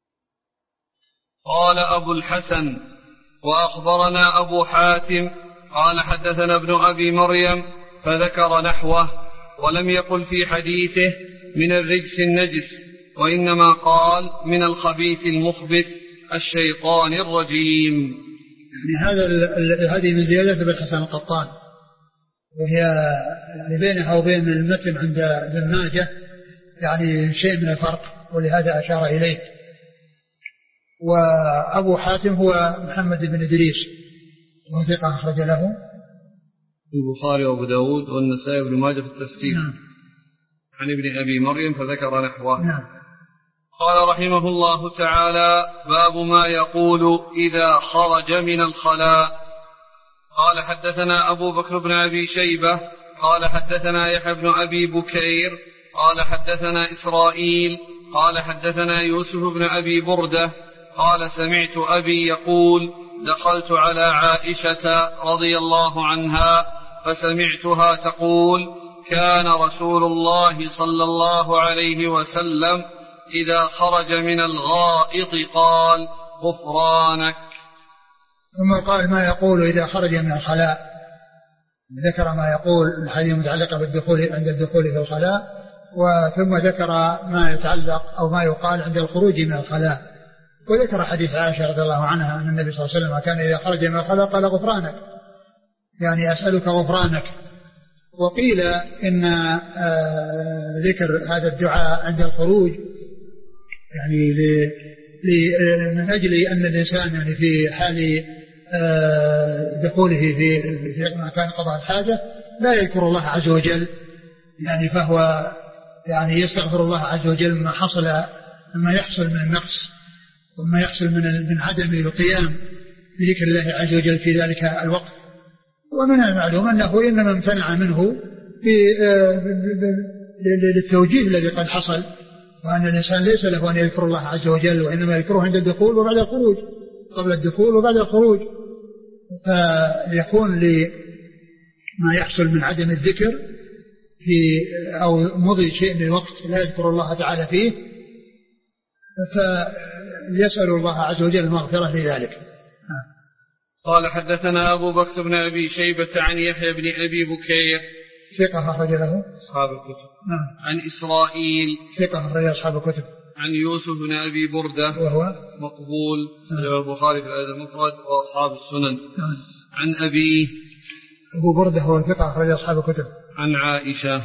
قال أبو الحسن وأخبرنا أبو حاتم قال حدثنا ابن أبي مريم فذكر نحوه، ولم يقل في حديثه من الرجس النجس، وإنما قال من الخبيث المخبث الشيطان الرجيم. يعني هذه من زيادة ابن حسن القطان، وهي يعني بينها وبين المتن عند ابن ماجه يعني شيء من الفرق، ولهذا أشار إليه. وأبو حاتم هو محمد بن إدريس، وثقة أخرج له البخاري وأبو داود والنسائي وابن ماجه في التفسير. عن ابن أبي مريم فذكر نحوه. قال رحمه الله تعالى: باب ما يقول إذا خرج من الخلاء. قال حدثنا أبو بكر بن أبي شيبة قال حدثنا يحيى بن أبي بكير قال حدثنا إسرائيل قال حدثنا يوسف بن أبي بردة قال سمعت أبي يقول: دخلت على عائشة رضي الله عنها فسمعتها تقول: كان رسول الله صلى الله عليه وسلم إذا خرج من الغائط قال: غفرانك. ثم قال ما يقول إذا خرج من الخلاء، ذكر ما يقول الحديث المتعلقة بالدخول عند الدخول في الخلاء، وثم ذكر ما يتعلق أو ما يقال عند الخروج من الخلاء، وذكر حديث عائشة رضي الله عنها أن النبي صلى الله عليه وسلم كان إذا خرج من الخلاء قال: غفرانك، يعني أسألك غفرانك. وقيل إن ذكر هذا الدعاء عند الخروج يعني من أجل أن الإنسان يعني في حال دخوله في مكان قضاء الحاجة لا يذكر الله عز وجل، يعني فهو يعني يستغفر الله عز وجل مما يحصل من النقص وما يحصل من عدم القيام بذكر الله عز وجل في ذلك الوقت. ومن المعلوم أنه إنما امتنع منه للتوجيه الذي قد حصل، وأن الإنسان ليس له أن يذكر الله عز وجل، وإنما يذكره عند الدخول وبعد الخروج، قبل الدخول وبعد الخروج، فيكون لما يحصل من عدم الذكر في أو مضي شيء من الوقت لا يذكر الله تعالى فيه، فيسأل الله عز وجل المغفرة لذلك. قال حدثنا أبو بكر بن أبي شيبة عن يحيى بن أبي بكير ثقة أخرج له أصحاب الكتب. عن إسرائيل ثقة أخرج أصحاب الكتب. عن يوسف بن أبي بردة وهو مقبول رواه البخاري في الأدب المفرد وأصحاب السنن. عن أبيه أبو بردة هو ثقة أخرج أصحاب الكتب. عن عائشة.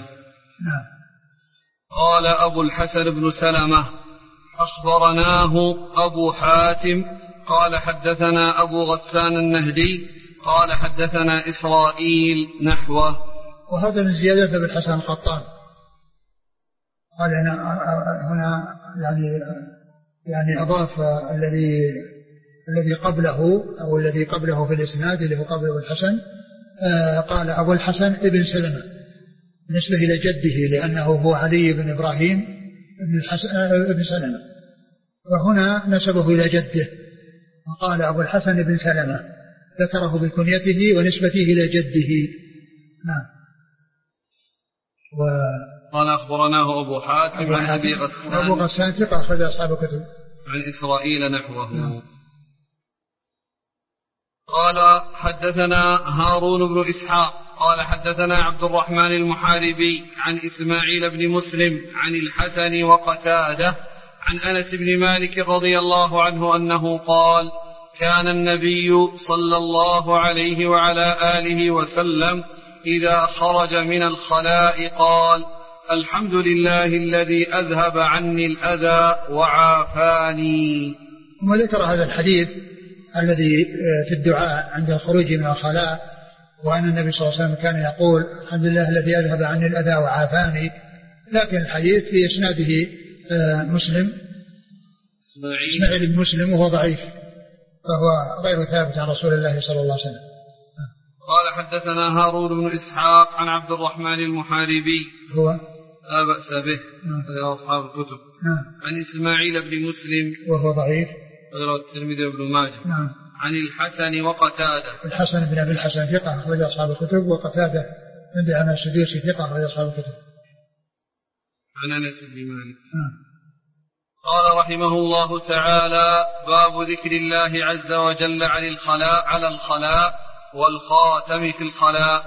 قال أبو الحسن بن سلمة: أخبرناه أبو حاتم قال حدثنا أبو غسان النهدي قال حدثنا إسرائيل نحوه. وهذا من زيادة ابن حسن القطان. قال هنا يعني أضاف الذي قبله أو الذي قبله في الإسناد اللي هو قبل أبو الحسن، قال أبو الحسن ابن سلمة بالنسبة إلى جده، لأنه هو علي بن إبراهيم ابن سلمة، وهنا نسبه إلى جده وقال أبو الحسن ابن سلمة، ذكره بكنيته ونسبته إلى جده. نعم. قال أخبرناه أبو حاتم عن أبي غسان. أبو غسان ثقة أخرج أصحاب الكتب. عن إسرائيل نحوه. قال حدثنا هارون بن إسحاق قال حدثنا عبد الرحمن المحاربي عن إسماعيل بن مسلم عن الحسن وقتادة عن أنس بن مالك رضي الله عنه أنه قال: كان النبي صلى الله عليه وعلى آله وسلم إذا خرج من الخلاء قال: الحمد لله الذي أذهب عني الأذى وعافاني. وذكر هذا الحديث الذي في الدعاء عند الخروج من الخلاء، وأن النبي صلى الله عليه وسلم كان يقول: الحمد لله الذي أذهب عني الأذى وعافاني. لكن الحديث في إسناده مسلم إسماعيل بن مسلم وهو ضعيف، فهو غير ثابت عن رسول الله صلى الله عليه وسلم. قال حدثنا هارون بن إسحاق عن عبد الرحمن المحاربي هو لا بأس به هذا أصحاب الكتب. عن إسماعيل بن مسلم وهو ضعيف رواه الترمذي وابن ماجه. عن الحسن وقتادة. الحسن بن أبي الحسن ثقة أخرج أصحاب الكتب، وقتادة عند عن السدوسي ثقة أخرج أصحاب الكتب. عن أنس بن مالك. قال رحمه الله تعالى: باب ذكر الله عز وجل على الخلاء والخاتم في الخلاء.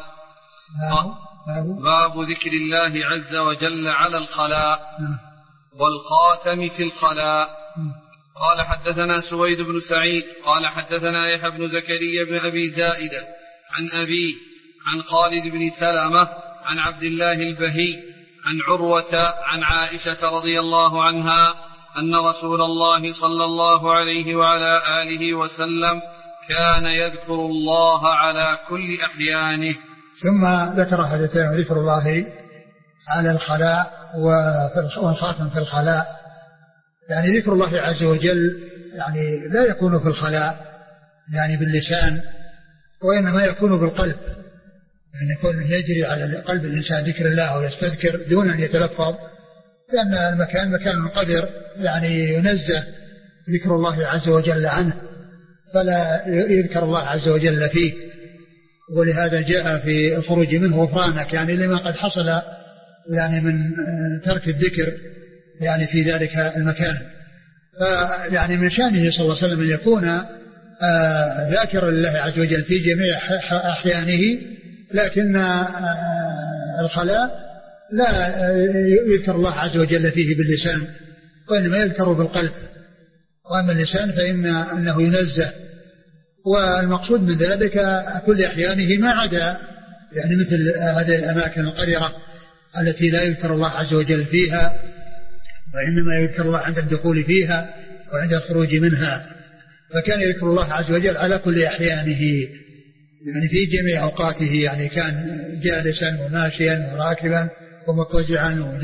باب ذكر الله عز وجل على الخلاء والخاتم في الخلاء. قال حدثنا سويد بن سعيد قال حدثنا يحيى بن زكريا بن أبي زائدة عن أبيه عن خالد بن سلمة عن عبد الله البهي عن عروة عن عائشة رضي الله عنها أن رسول الله صلى الله عليه وعلى آله وسلم كان يذكر الله على كل أحيانه. ثم ذكر حديثين: ذكر الله على الخلاء والخاتم في الخلاء. يعني ذكر الله عز وجل يعني لا يكون في الخلاء يعني باللسان، وإنما يكون بالقلب، يعني يكون يجري على قلب الإنسان ذكر الله ويستذكر دون أن يتلفظ، لأن المكان مكان قدر يعني ينزه ذكر الله عز وجل عنه، فلا يذكر الله عز وجل فيه. ولهذا جاء في الخروج منه غفرانك، يعني لما قد حصل يعني من ترك الذكر يعني في ذلك المكان. فيعني من شأنه صلى الله عليه وسلم أن يكون ذاكرا لله عز وجل في جميع أحيانه، لكن الخلاء لا يذكر الله عز وجل فيه باللسان، وإنما يذكر بالقلب. وأما اللسان فإنه ينزه، والمقصود من ذلك كل أحيانه ما عدا يعني مثل هذه الأماكن القريرة التي لا يذكر الله عز وجل فيها، وإنما يذكر الله عند الدخول فيها وعند الخروج منها. فكان يذكر الله عز وجل على كل أحيانه، يعني في جميع أوقاته، يعني كان جالسا وماشيا وراكبا ومضطجعا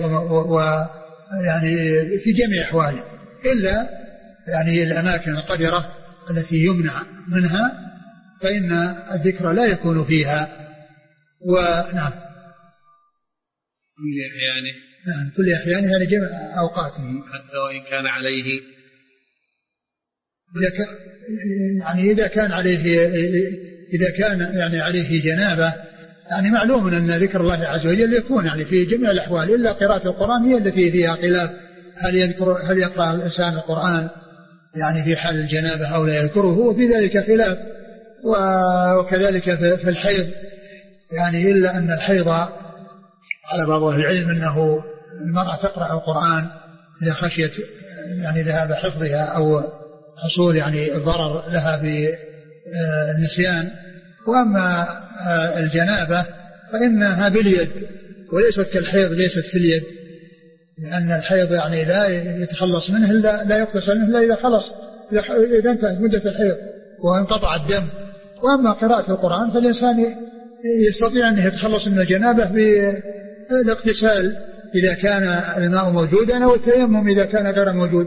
ويعني في جميع أحواله، إلا يعني الأماكن القدرة التي يمنع منها فإن الذكر لا يكون فيها. ونعم كل أحيانه، نعم كل أحيانه هذه جميع أوقاته، حتى وإن كان عليه يعني إذا كان يعني عليه جنابة، يعني معلوم أن ذكر الله عز وجل يكون يعني في جميع الأحوال، إلا قراءة القرآن هي التي فيها خلاف، هل يقرأ الإنسان القرآن يعني في حال الجنابة أو لا يذكره، وفي ذلك خلاف. وكذلك في الحيض، يعني إلا أن الحيض على بعض العلم أنه المرأة تقرأ القرآن إذا خشيت يعني ذهاب حفظها أو حصول يعني الضرر لها بالنسيان. وأما الجنابة فإنها باليد وليست كالحيض، ليست في اليد، لأن الحيض يعني لا يتخلص منه لا يغتسل منه إلا إذا انتهت مدة الحيض وانقطع الدم. وأما قراءة القرآن فالإنسان يستطيع أن يتخلص من الجنابة بالاغتسال إذا كان الماء موجودا، أو التيمم إذا كان غير موجود.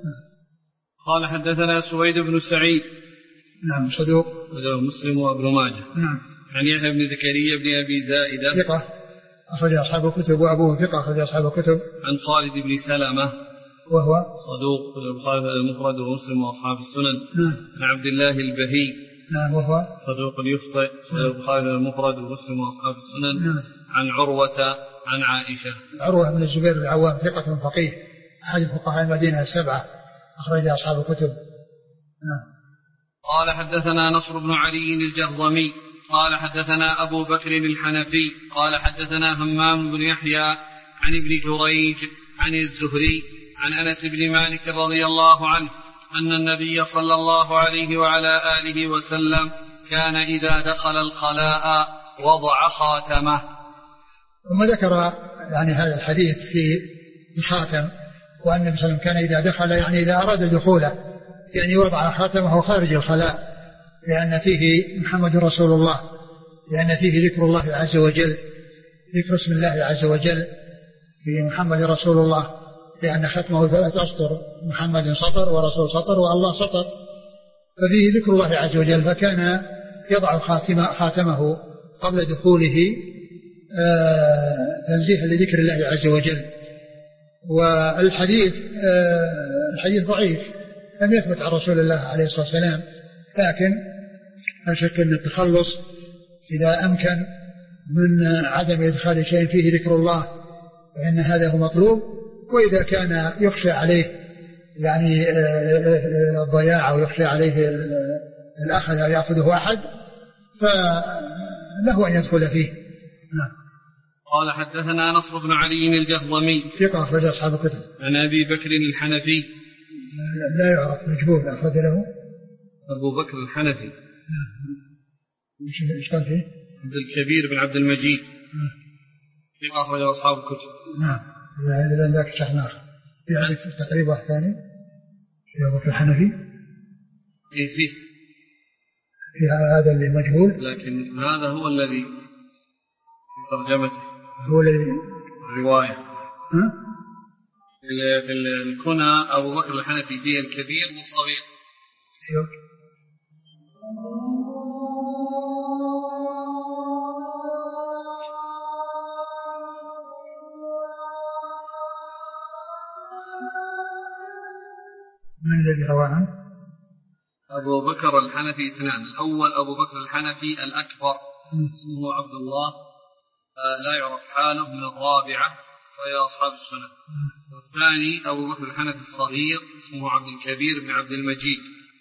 قال حدثنا سويد بن سعيد، نعم صدوق، مسلم وابن ماجه. نعم. عن يحيى بن زكريا بن أبي زائدة ثقة أخرج أصحاب الكتب، وأبوه ثقة أخرج أصحاب الكتب. عن خالد بن سلمة وهو صدوق البخاري المفرد ومسلم وأصحاب السنن. نعم. عن عبد الله البهي، نعم وهو صدوق يخطئ البخاري المفرد ومسلم وأصحاب السنن. نعم. عن عروة عن عائشة. عروة بن الزبير العوام ثقة فقيه أحد فقهاء المدينة السبعة أخرج أصحاب الكتب. نعم. قال حدثنا نصر بن علي الجهضمي قال حدثنا أبو بكر الحنفي قال حدثنا همام بن يحيى عن ابن جريج عن الزهري عن أنس بن مالك رضي الله عنه أن النبي صلى الله عليه وعلى آله وسلم كان إذا دخل الخلاء وضع خاتمه. ثم ذكر يعني هذا الحديث في الخاتم، وأن النبي صلى الله عليه وسلم كان إذا دخل يعني إذا أراد دخوله يعني وضع خاتمه خارج الخلاء، لأن فيه محمد رسول الله، لأن فيه ذكر الله عز وجل، ذكر اسم الله عز وجل في محمد رسول الله، لأن ختمه 3 أسطر، محمد سطر ورسول سطر والله سطر، ففيه ذكر الله عز وجل، فكان يضع خاتمه قبل دخوله تنزيها لذكر الله عز وجل. والحديث ضعيف لم يثبت عن رسول الله عليه الصلاة والسلام، لكن لا شك أن التخلص إذا أمكن من عدم إدخال شيء فيه ذكر الله فإن هذا هو مطلوب. وإذا كان يخشى عليه يعني الضياع أو يخشى عليه الأخذ أو يأخذه أحد فله أن يدخل فيه. نعم. قال حدثنا نصر بن علي الجهضمي ثقة أخرج أصحاب الكتب. عن أبي بكر الحنفي لا يعرف مجهول أخرج له أبو بكر الحنفي. إيش قال فيه؟ عبد الكبير بن عبد المجيد. ثقة أخرج أصحاب الكتب. نعم. إذا ذاك شيخنا آخر يعرف تقريبا واحد ثاني أبو بكر الحنفي. فيه في هذا اللي مجهول، لكن هذا هو الذي في ترجمته هو الذي الرواية في الكنى أبو بكر الحنفي فيه الكبير والصغير. من الذي روى عنه؟ أبو بكر الحنفي اثنان، الأول أبو بكر الحنفي الأكبر اسمه عبد الله لا يعرف حاله من الرابعة وهي أصحاب السنة. والثاني أبو بكر الحنفي الصغير اسمه عبد الكبير بن عبد المجيد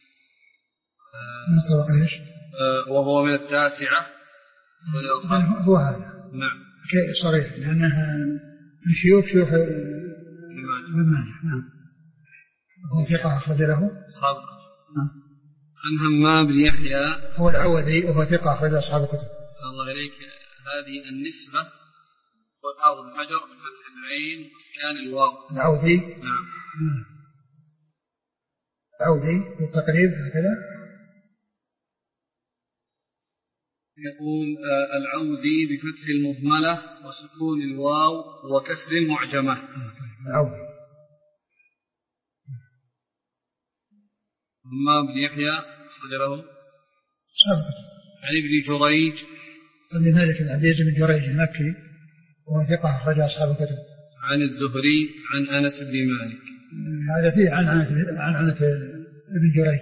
وهو من التاسعة. هو هذا. نعم. صريح لأنها من شيوخ ابن ماجه. نعم. هو ثقة أخرج له أصحاب. عن همام بن يحيى هو العوذي وهو ثقة أخرج أصحاب الكتب. صلى الله عليك. هذه النسبة والحافظ بن حجر بفتح العين وإسكان الواو. العوذي. نعم. العوذي بالتقريب هكذا يقول العوذي بفتح المهملة وسكون الواو وكسر المعجمة. العوذي. همام بن يحيى صدره سابق عن ابن جريج عن مالك بن عبد العزيز بن جريج المكي وهو ثقة أخرج أصحاب الكتب. عن الزهري عن أنس بن مالك. هذا فيه عن عنة ابن جريج.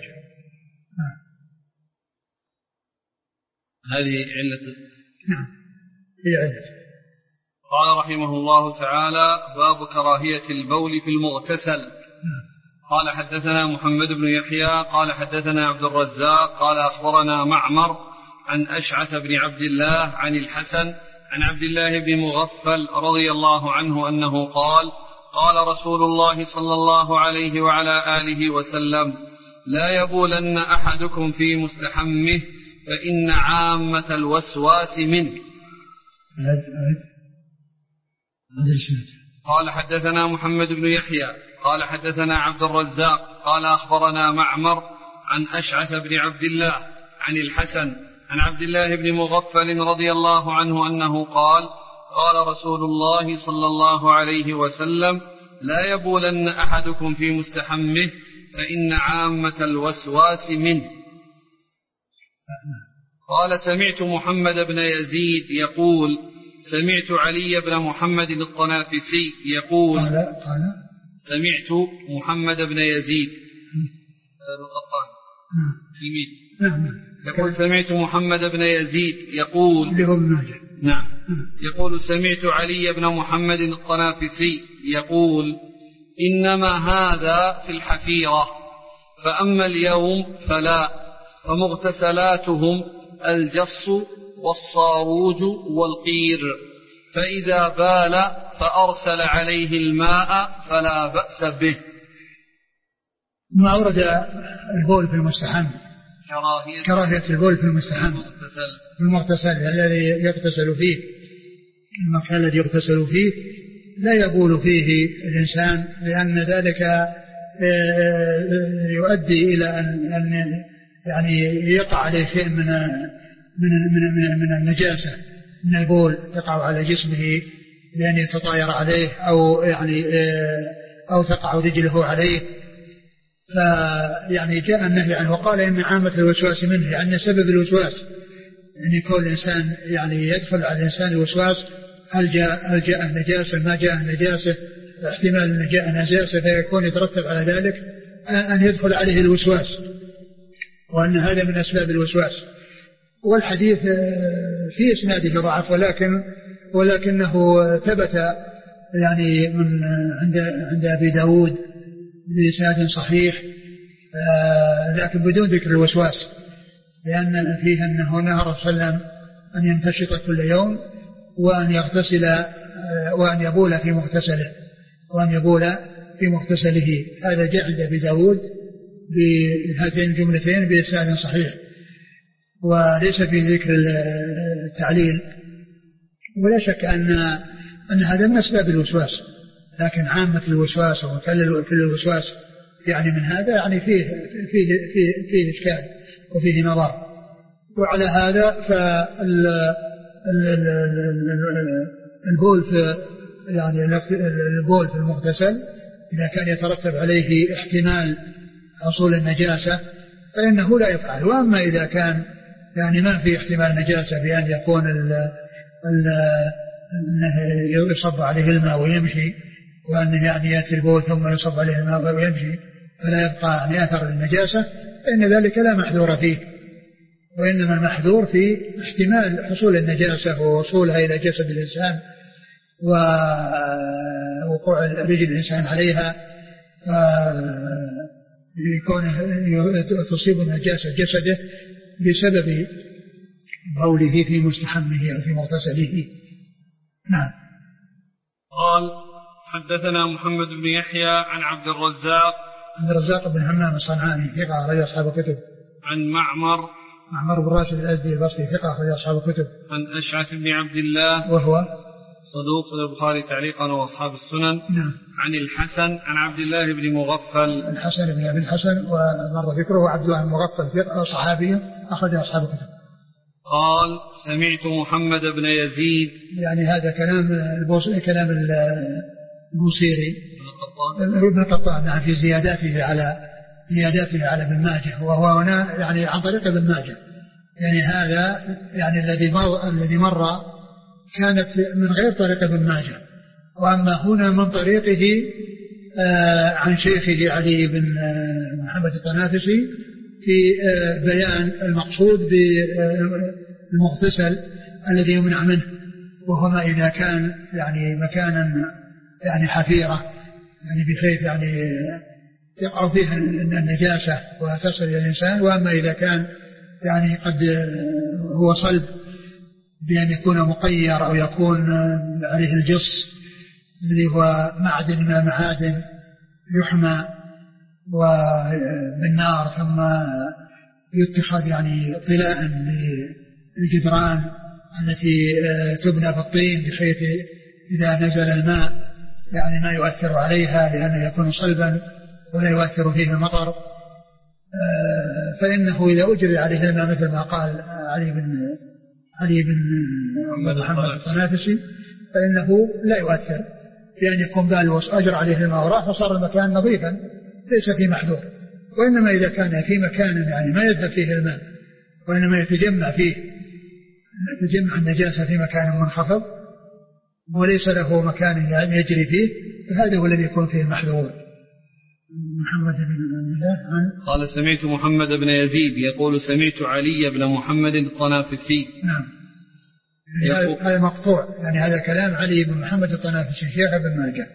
هذه علة. نعم هي علة. قال رحمه الله تعالى باب كراهية البول في المغتسل. قال حدثنا محمد بن يحيى قال حدثنا عبد الرزاق قال أخبرنا معمر عن أشعث بن عبد الله عن الحسن عن عبد الله بن مغفل رضي الله عنه أنه قال قال رسول الله صلى الله عليه وعلى آله وسلم لا يبولن أحدكم في مستحمه فإن عامة الوسواس منه. قال حدثنا محمد بن يحيى قال حدثنا عبد الرزاق قال أخبرنا معمر عن أشعث بن عبد الله عن الحسن عن عبد الله بن مغفل رضي الله عنه أنه قال قال رسول الله صلى الله عليه وسلم لا يبولن أحدكم في مستحمه فإن عامة الوسواس منه. قال سمعت محمد بن يزيد يقول سمعت علي بن محمد الطنافسي يقول سمعت محمد بن يزيد القطان تلميذ يقول سمعت محمد بن يزيد يقول نعم يقول سمعت علي بن محمد الطنافسي يقول إنما هذا في الحفيرة فأما اليوم فلا فمغتسلاتهم الجص والصاروج والقير فإذا بال فأرسل عليه الماء فلا بأس به. ما أورد البول في المستحم كراهية البول في المستحم في المغتسل الذي يغتسل فيه المكان الذي يغتسل فيه لا يبول فيه الإنسان لأن ذلك يؤدي إلى أن يعني يقع عليه شيء من النجاسة من البول يقع على جسمه لأن يتطاير عليه أو تقع رجله عليه فيعني جاء النهي عنه وقال إن عامة الوسواس منه يعني سبب الوسواس يعني كل الإنسان يعني يدخل على الإنسان الوسواس هل جاء النجاسة ما جاء النجاسة احتمال أن جاء نجاسة فيكون يترتب على ذلك أن يدخل عليه الوسواس وأن هذا من أسباب الوسواس. والحديث في إسناده ضعف ولكنه ثبت يعني من عند أبي داود بإسناد صحيح لكن بدون ذكر الوسواس لأن فيه أنه نهى صلى الله عليه وسلم أن يمتشط كل يوم وأن يغتسل وأن يبول في مغتسله. هذا جاء عند أبي داود بهذين الجملتين بإسناد صحيح، وليس في ذكر التعليل. ولا شك أن هذا من أسباب الوسواس، لكن عامة الوسواس وكل الوسواس يعني من هذا يعني فيه إشكال وفيه نظر. وعلى هذا البول في المغتسل إذا كان يترتب عليه احتمال حصول النجاسة فإنه لا يفعل. وأما إذا كان يعني ما في احتمال نجاسة بأن يكون يصب عليه الماء ويمشي، وأن يعني يأتي البول ثم يصب عليه الماء ويمشي فلا يبقى يعني أثر للنجاسة، فإن ذلك لا محذور فيه، وإنما المحذور في احتمال حصول النجاسة ووصولها إلى جسد الإنسان ووقوع رجل الإنسان عليها يكون تصيب النجاسة جسده بسبب بوله في مستحمه أو في مغتسله. نعم. قال حدثنا محمد بن يحيى عن عبد الرزاق بن همام الصنعاني ثقة أخرج أصحاب الكتب. عن معمر بن راشد الأزدي البصري ثقة أخرج أصحاب الكتب. عن أشعث بن عبد الله وهو صدوق البخاري تعليقا وأصحاب السنن. نعم. عن الحسن عن عبد الله بن مغفل. الحسن بن أبي الحسن ومر ذكره. عبد الله بن مغفل صحابي أخرج أصحاب الكتب. قال سمعت محمد بن يزيد، يعني هذا كلام البوصيري ابن قطان نعم في زياداته على ابن ماجه، وهو هنا يعني عن طريق ابن ماجه، يعني هذا يعني الذي مر كانت من غير طريق ابن ماجه، وأما هنا من طريقه عن شيخه علي بن محمد الطنافسي في بيان المقصود بالمغتسل الذي يمنع منه، وهما إذا كان يعني مكانا يعني حفيرة يعني بحيث يعني يقع فيها النجاسة وتصل إلى الإنسان. وأما إذا كان يعني قد هو صلب بأن يكون مقير أو يكون عليه الجص الذي هو معدن من المعادن يحمى وبالنار ثم يتخذ يعني طلاء للجدران التي تبنى بالطين بحيث إذا نزل الماء يعني ما يؤثر عليها لأنه يكون صلبا ولا يؤثر فيه المطر، فإنه إذا أجري عليه الماء مثل ما قال علي بن محمد الطنافسي فإنه لا يؤثر، لأن يكون بال أجر عليه الماء وراح فصار المكان نظيفا ليس فيه محذور. وإنما إذا كان في مكان يعني ما يذهب فيه الماء وإنما يتجمع النجاسة في مكان منخفض وليس له مكان يعني يجري فيه، فهذا هو الذي يكون فيه المحذور. محمد بن الله قال سمعت محمد بن يزيد يقول سمعت علي بن محمد الطنافسي. نعم. يعني هذا مقطوع، يعني هذا كلام علي بن محمد الطنافسي شيخ ابن ماجه.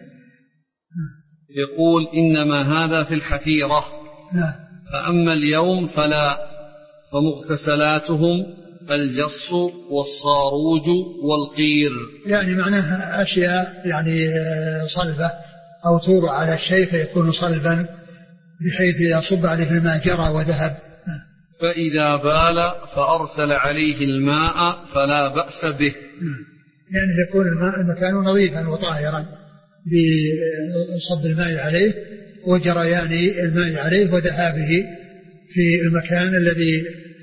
يقول إنما هذا في الحفيرة. نعم. فأما اليوم فلا، فمغتسلاتهم الجص والصاروج والقير، يعني معناها أشياء يعني صلبة أو توضع على الشيء فيكون صلبا بحيث يصب عليه الماء جرى وذهب. فإذا بال فأرسل عليه الماء فلا بأس به، يعني يكون المكان نظيفا وطاهرا بصب الماء عليه وجريان الماء عليه وذهابه في المكان الذي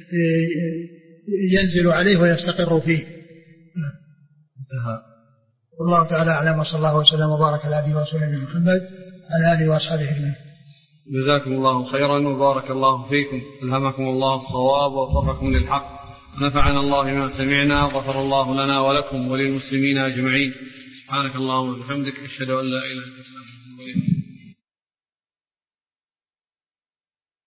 ينزل عليه ويستقر فيه. انتهى. والله تعالى أعلم، وصلى الله وسلم وبارك على عبده ورسوله محمد على آله وأصحابه أجمعين. جزاكم الله خيرا وبارك الله فيكم، ألهمكم الله الصواب ووفقكم للحق، ونفعنا الله ما سمعنا، غفر الله لنا ولكم وللمسلمين أجمعين. سبحانك اللهم وبحمدك، أشهد أن لا إله إلا أنت، أستغفرك وأتوب إليك.